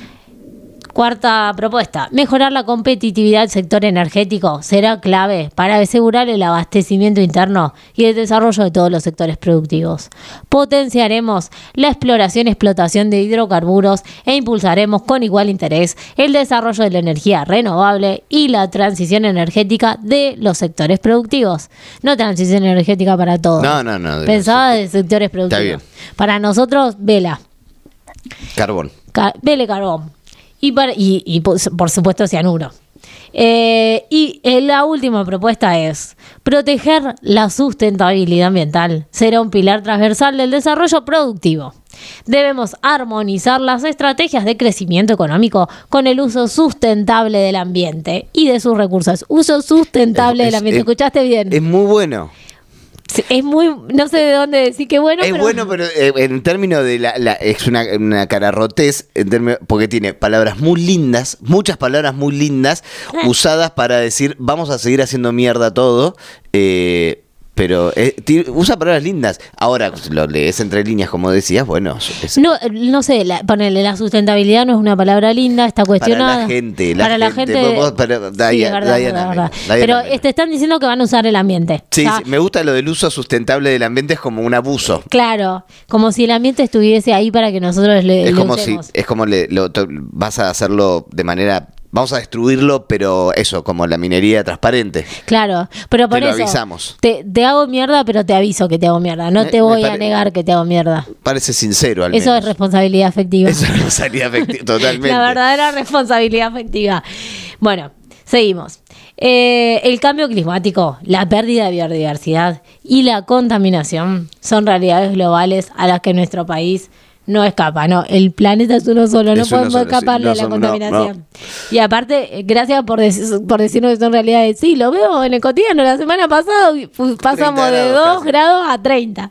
Cuarta propuesta, mejorar la competitividad del sector energético será clave para asegurar el abastecimiento interno y el desarrollo de todos los sectores productivos. Potenciaremos la exploración y explotación de hidrocarburos e impulsaremos con igual interés el desarrollo de la energía renovable y la transición energética de los sectores productivos. No transición energética para todos. No, no, no. Pensada de sectores productivos. bien. Para nosotros, vela. Carbón. Ca- vele carbón. Y, para, y, y por, por supuesto cianuro. Eh, y eh, la última propuesta es proteger la sustentabilidad ambiental. Será un pilar transversal del desarrollo productivo. Debemos armonizar las estrategias de crecimiento económico con el uso sustentable del ambiente y de sus recursos. Uso sustentable Es- del ambiente. es- ¿Escuchaste bien? Es muy bueno. Sí, es muy, no sé de dónde decir que bueno, Es pero bueno, pero eh, en términos de la, la- es una, una cararrotez, en términos- porque tiene palabras muy lindas, muchas palabras muy lindas, usadas para decir vamos a seguir haciendo mierda todo, eh, pero eh, ti- usa palabras lindas. Ahora, lo lees entre líneas, como decías, bueno, es- no, no sé, la, ponele, la sustentabilidad no es una palabra linda, está cuestionada. para la gente, la Para la gente. gente- vos- para- Sí, Daya- es verdad, Diana es verdad, Melo, verdad. Diana Pero Melo. te están diciendo que van a usar el ambiente. Sí, O sea, sí, me gusta lo del uso sustentable del ambiente, es como un abuso. claro, como si el ambiente estuviese ahí para que nosotros le, Es le como si, usemos. es como le, lo, to- vas a hacerlo de manera, vamos a destruirlo, pero eso, como la minería transparente. Claro, pero por Te lo eso avisamos. Te, te hago mierda, pero te aviso que te hago mierda. No Me- te me voy a pare- negar que te hago mierda. Parece sincero al Eso menos. es responsabilidad afectiva. Eso no salía efectivo, totalmente. La verdadera responsabilidad afectiva. Bueno, seguimos. Eh, el cambio climático, la pérdida de biodiversidad y la contaminación son realidades globales a las que nuestro país no escapa. No, el planeta es uno solo, no Es uno podemos solo, escaparle sí. No a la somos- no, contaminación. Y aparte, eh, gracias por, dec- por decirnos que son realidades. Sí, lo veo en el cotidiano. La semana pasada fu- pasamos treinta de grados dos casi. grados a treinta.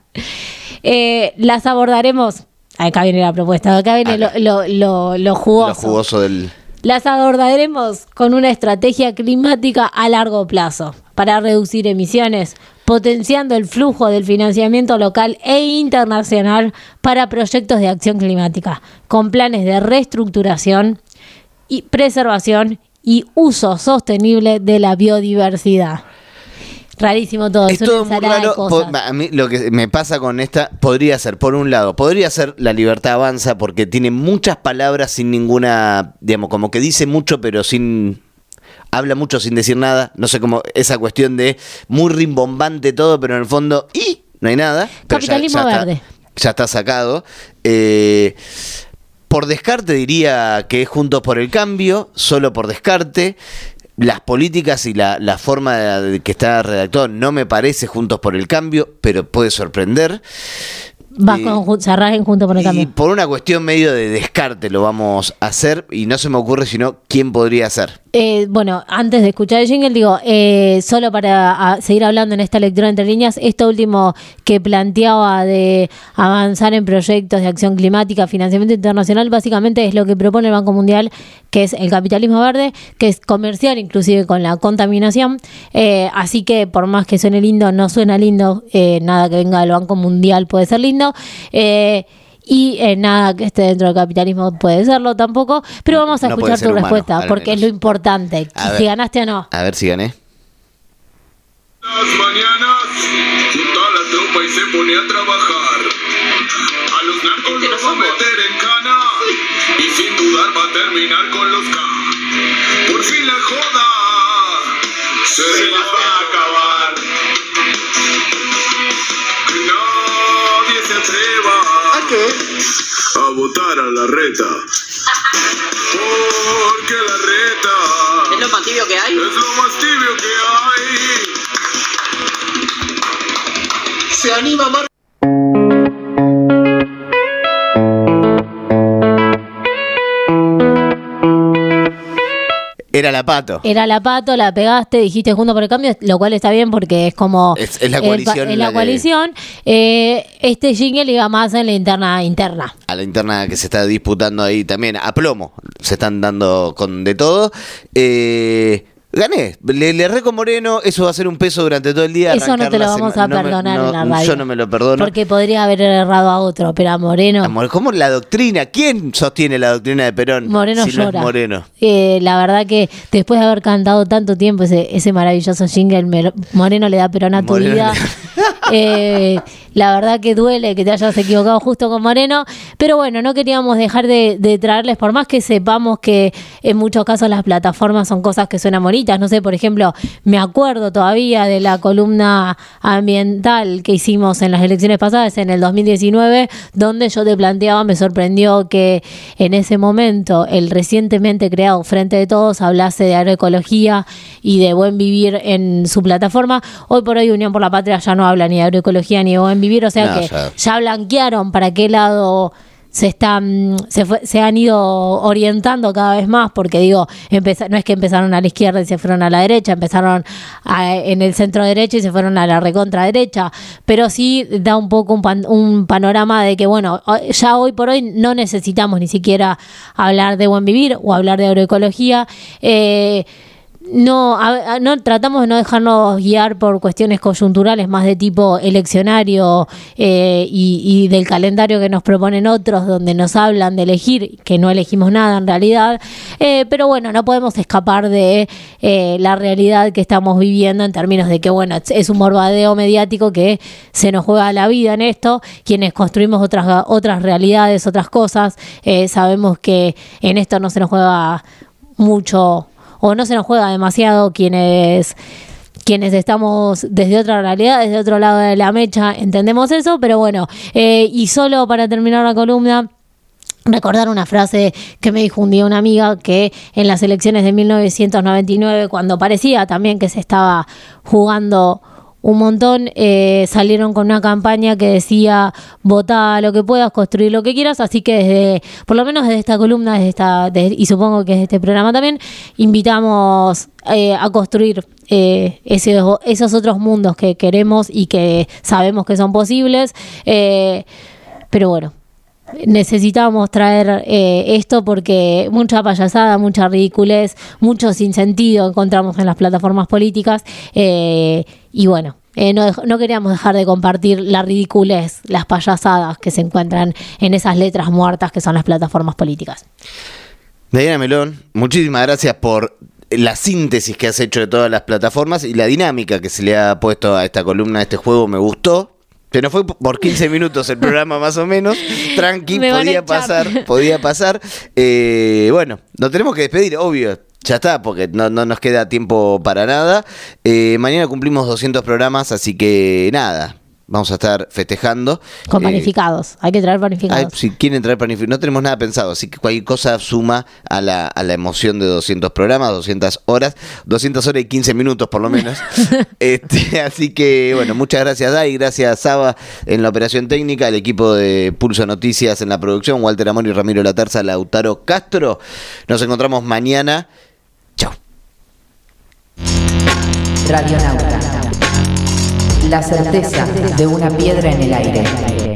Eh, las abordaremos. Acá viene la propuesta, acá viene lo, lo, lo, lo jugoso. Lo jugoso del... Las abordaremos con una estrategia climática a largo plazo para reducir emisiones, potenciando el flujo del financiamiento local e internacional para proyectos de acción climática, con planes de reestructuración y preservación y uso sostenible de la biodiversidad. Rarísimo todo, es, Es todo una muy ensalada raro. de cosas. Po- A mí lo que me pasa con esta podría ser, por un lado, podría ser La Libertad Avanza porque tiene muchas palabras sin ninguna, digamos, como que dice mucho pero sin... Habla mucho sin decir nada. No sé cómo esa cuestión de muy rimbombante todo, pero en el fondo... ¡Y! No hay nada. Pero ya- Capitalismo ya está- verde. ya está sacado. Eh, por descarte diría que es Juntos por el Cambio, solo por descarte. Las políticas y la, la forma de que está redactado no me parece Juntos por el Cambio, pero puede sorprender. Vas y- con ju- cerrar en Junto por el Y Cambio. por una cuestión medio de descarte lo vamos a hacer y no se me ocurre sino quién podría ser. Eh, bueno, antes de escuchar el jingle, digo, eh, solo para a, seguir hablando en esta lectura entre líneas, esto último que planteaba de avanzar en proyectos de acción climática, financiamiento internacional, básicamente es lo que propone el Banco Mundial, que es el capitalismo verde, que es comercial inclusive con la contaminación. Eh, así que por más que suene lindo, no suena lindo, eh, nada que venga del Banco Mundial puede ser lindo. Eh, Y eh, nada que esté dentro del capitalismo puede serlo tampoco, pero vamos a No puede escuchar ser tu humano, respuesta, al porque es menos. lo importante, A si ver. ganaste o no. A ver si gané. Las mañanas junta a la tropa y se pone a trabajar. A los narcos los va a meter en cana y sin dudar va a terminar con los K. Por fin la joda se, les va a acabar. Que nadie se atreva ¿a qué? A votar a la reta. Porque la reta ¿Es lo más tibio que hay? es lo más tibio que hay. Se anima Mar. Era la Pato. Era la Pato, la pegaste, dijiste Juntos por el Cambio, lo cual está bien porque es como... Es, es la coalición. Eh, es la, la coalición. Que... Eh, este jingle iba más en la interna interna. A la interna que se está disputando ahí también, a plomo. Se están dando con de todo. Eh... Gané, le, le erré con Moreno, eso va a ser un peso durante todo el día. Eso no te lo vamos a no perdonar me, no, en la radio. Yo no me lo perdono. Porque podría haber errado a otro, pero a Moreno... Amor, ¿cómo la doctrina? ¿Quién sostiene la doctrina de Perón? Moreno si llora. No es Moreno. Eh, la verdad que después de haber cantado tanto tiempo ese, ese maravilloso jingle, me, Moreno le da Perón a tu Moreno vida. Eh, la verdad que duele que te hayas equivocado justo con Moreno, pero bueno, no queríamos dejar de, de traerles, por más que sepamos que en muchos casos las plataformas son cosas que suenan bonitas. No sé, por ejemplo, me acuerdo todavía de la columna ambiental que hicimos en las elecciones pasadas, en el dos mil diecinueve, donde yo te planteaba, me sorprendió que en ese momento el recientemente creado Frente de Todos hablase de agroecología y de buen vivir en su plataforma. Hoy por hoy Unión por la Patria ya no habla ni de agroecología ni de buen vivir, o sea No, que ya. ya blanquearon para qué lado se están se, fue, se han ido orientando cada vez más, porque digo, empeza, no es que empezaron a la izquierda y se fueron a la derecha, empezaron a, en el centro derecha y se fueron a la recontra derecha, pero sí da un poco un, pan, un panorama de que bueno, ya hoy por hoy no necesitamos ni siquiera hablar de buen vivir o hablar de agroecología. eh, No, a, no tratamos de no dejarnos guiar por cuestiones coyunturales más de tipo eleccionario eh, y, y del calendario que nos proponen otros, donde nos hablan de elegir, que no elegimos nada en realidad, eh, pero bueno, no podemos escapar de eh, la realidad que estamos viviendo en términos de que bueno, es un bombardeo mediático que se nos juega la vida en esto. Quienes construimos otras, otras realidades, otras cosas, eh, sabemos que en esto no se nos juega mucho o no se nos juega demasiado. Quienes quienes estamos desde otra realidad, desde otro lado de la mecha, entendemos eso, pero bueno, eh, y solo para terminar la columna, recordar una frase que me dijo un día una amiga, que en las elecciones de mil novecientos noventa y nueve, cuando parecía también que se estaba jugando un montón, eh, salieron con una campaña que decía: votá lo que puedas, construir lo que quieras. Así que desde, por lo menos desde esta columna, desde esta, desde, y supongo que desde este programa también, invitamos eh, a construir eh, ese, esos otros mundos que queremos y que sabemos que son posibles. Eh, pero bueno, necesitamos traer eh, esto porque mucha payasada, mucha ridiculez, mucho sinsentido encontramos en las plataformas políticas, eh, y bueno, eh, no, no queríamos dejar de compartir la ridiculez, las payasadas que se encuentran en esas letras muertas que son las plataformas políticas. Diana Melón, muchísimas gracias por la síntesis que has hecho de todas las plataformas y la dinámica que se le ha puesto a esta columna, a este juego. Me gustó. Se nos fue por quince minutos el programa más o menos. Tranqui, podía pasar, podía pasar. Eh, bueno, nos tenemos que despedir, obvio. Ya está, porque no, no nos queda tiempo para nada. Eh, mañana cumplimos doscientos programas, así que nada, vamos a estar festejando. Con panificados, eh, hay que traer panificados. Ay, si quieren traer panificados, no tenemos nada pensado, así que cualquier cosa suma a la, a la emoción de doscientos programas, doscientas horas, doscientas horas y quince minutos por lo menos. este, así que bueno, muchas gracias Dai, gracias Saba en la operación técnica, el equipo de Pulso Noticias en la producción, Walter Amor y Ramiro Laterza, Lautaro Castro. Nos encontramos mañana. Chao. Radionauta. La certeza de una piedra en el aire.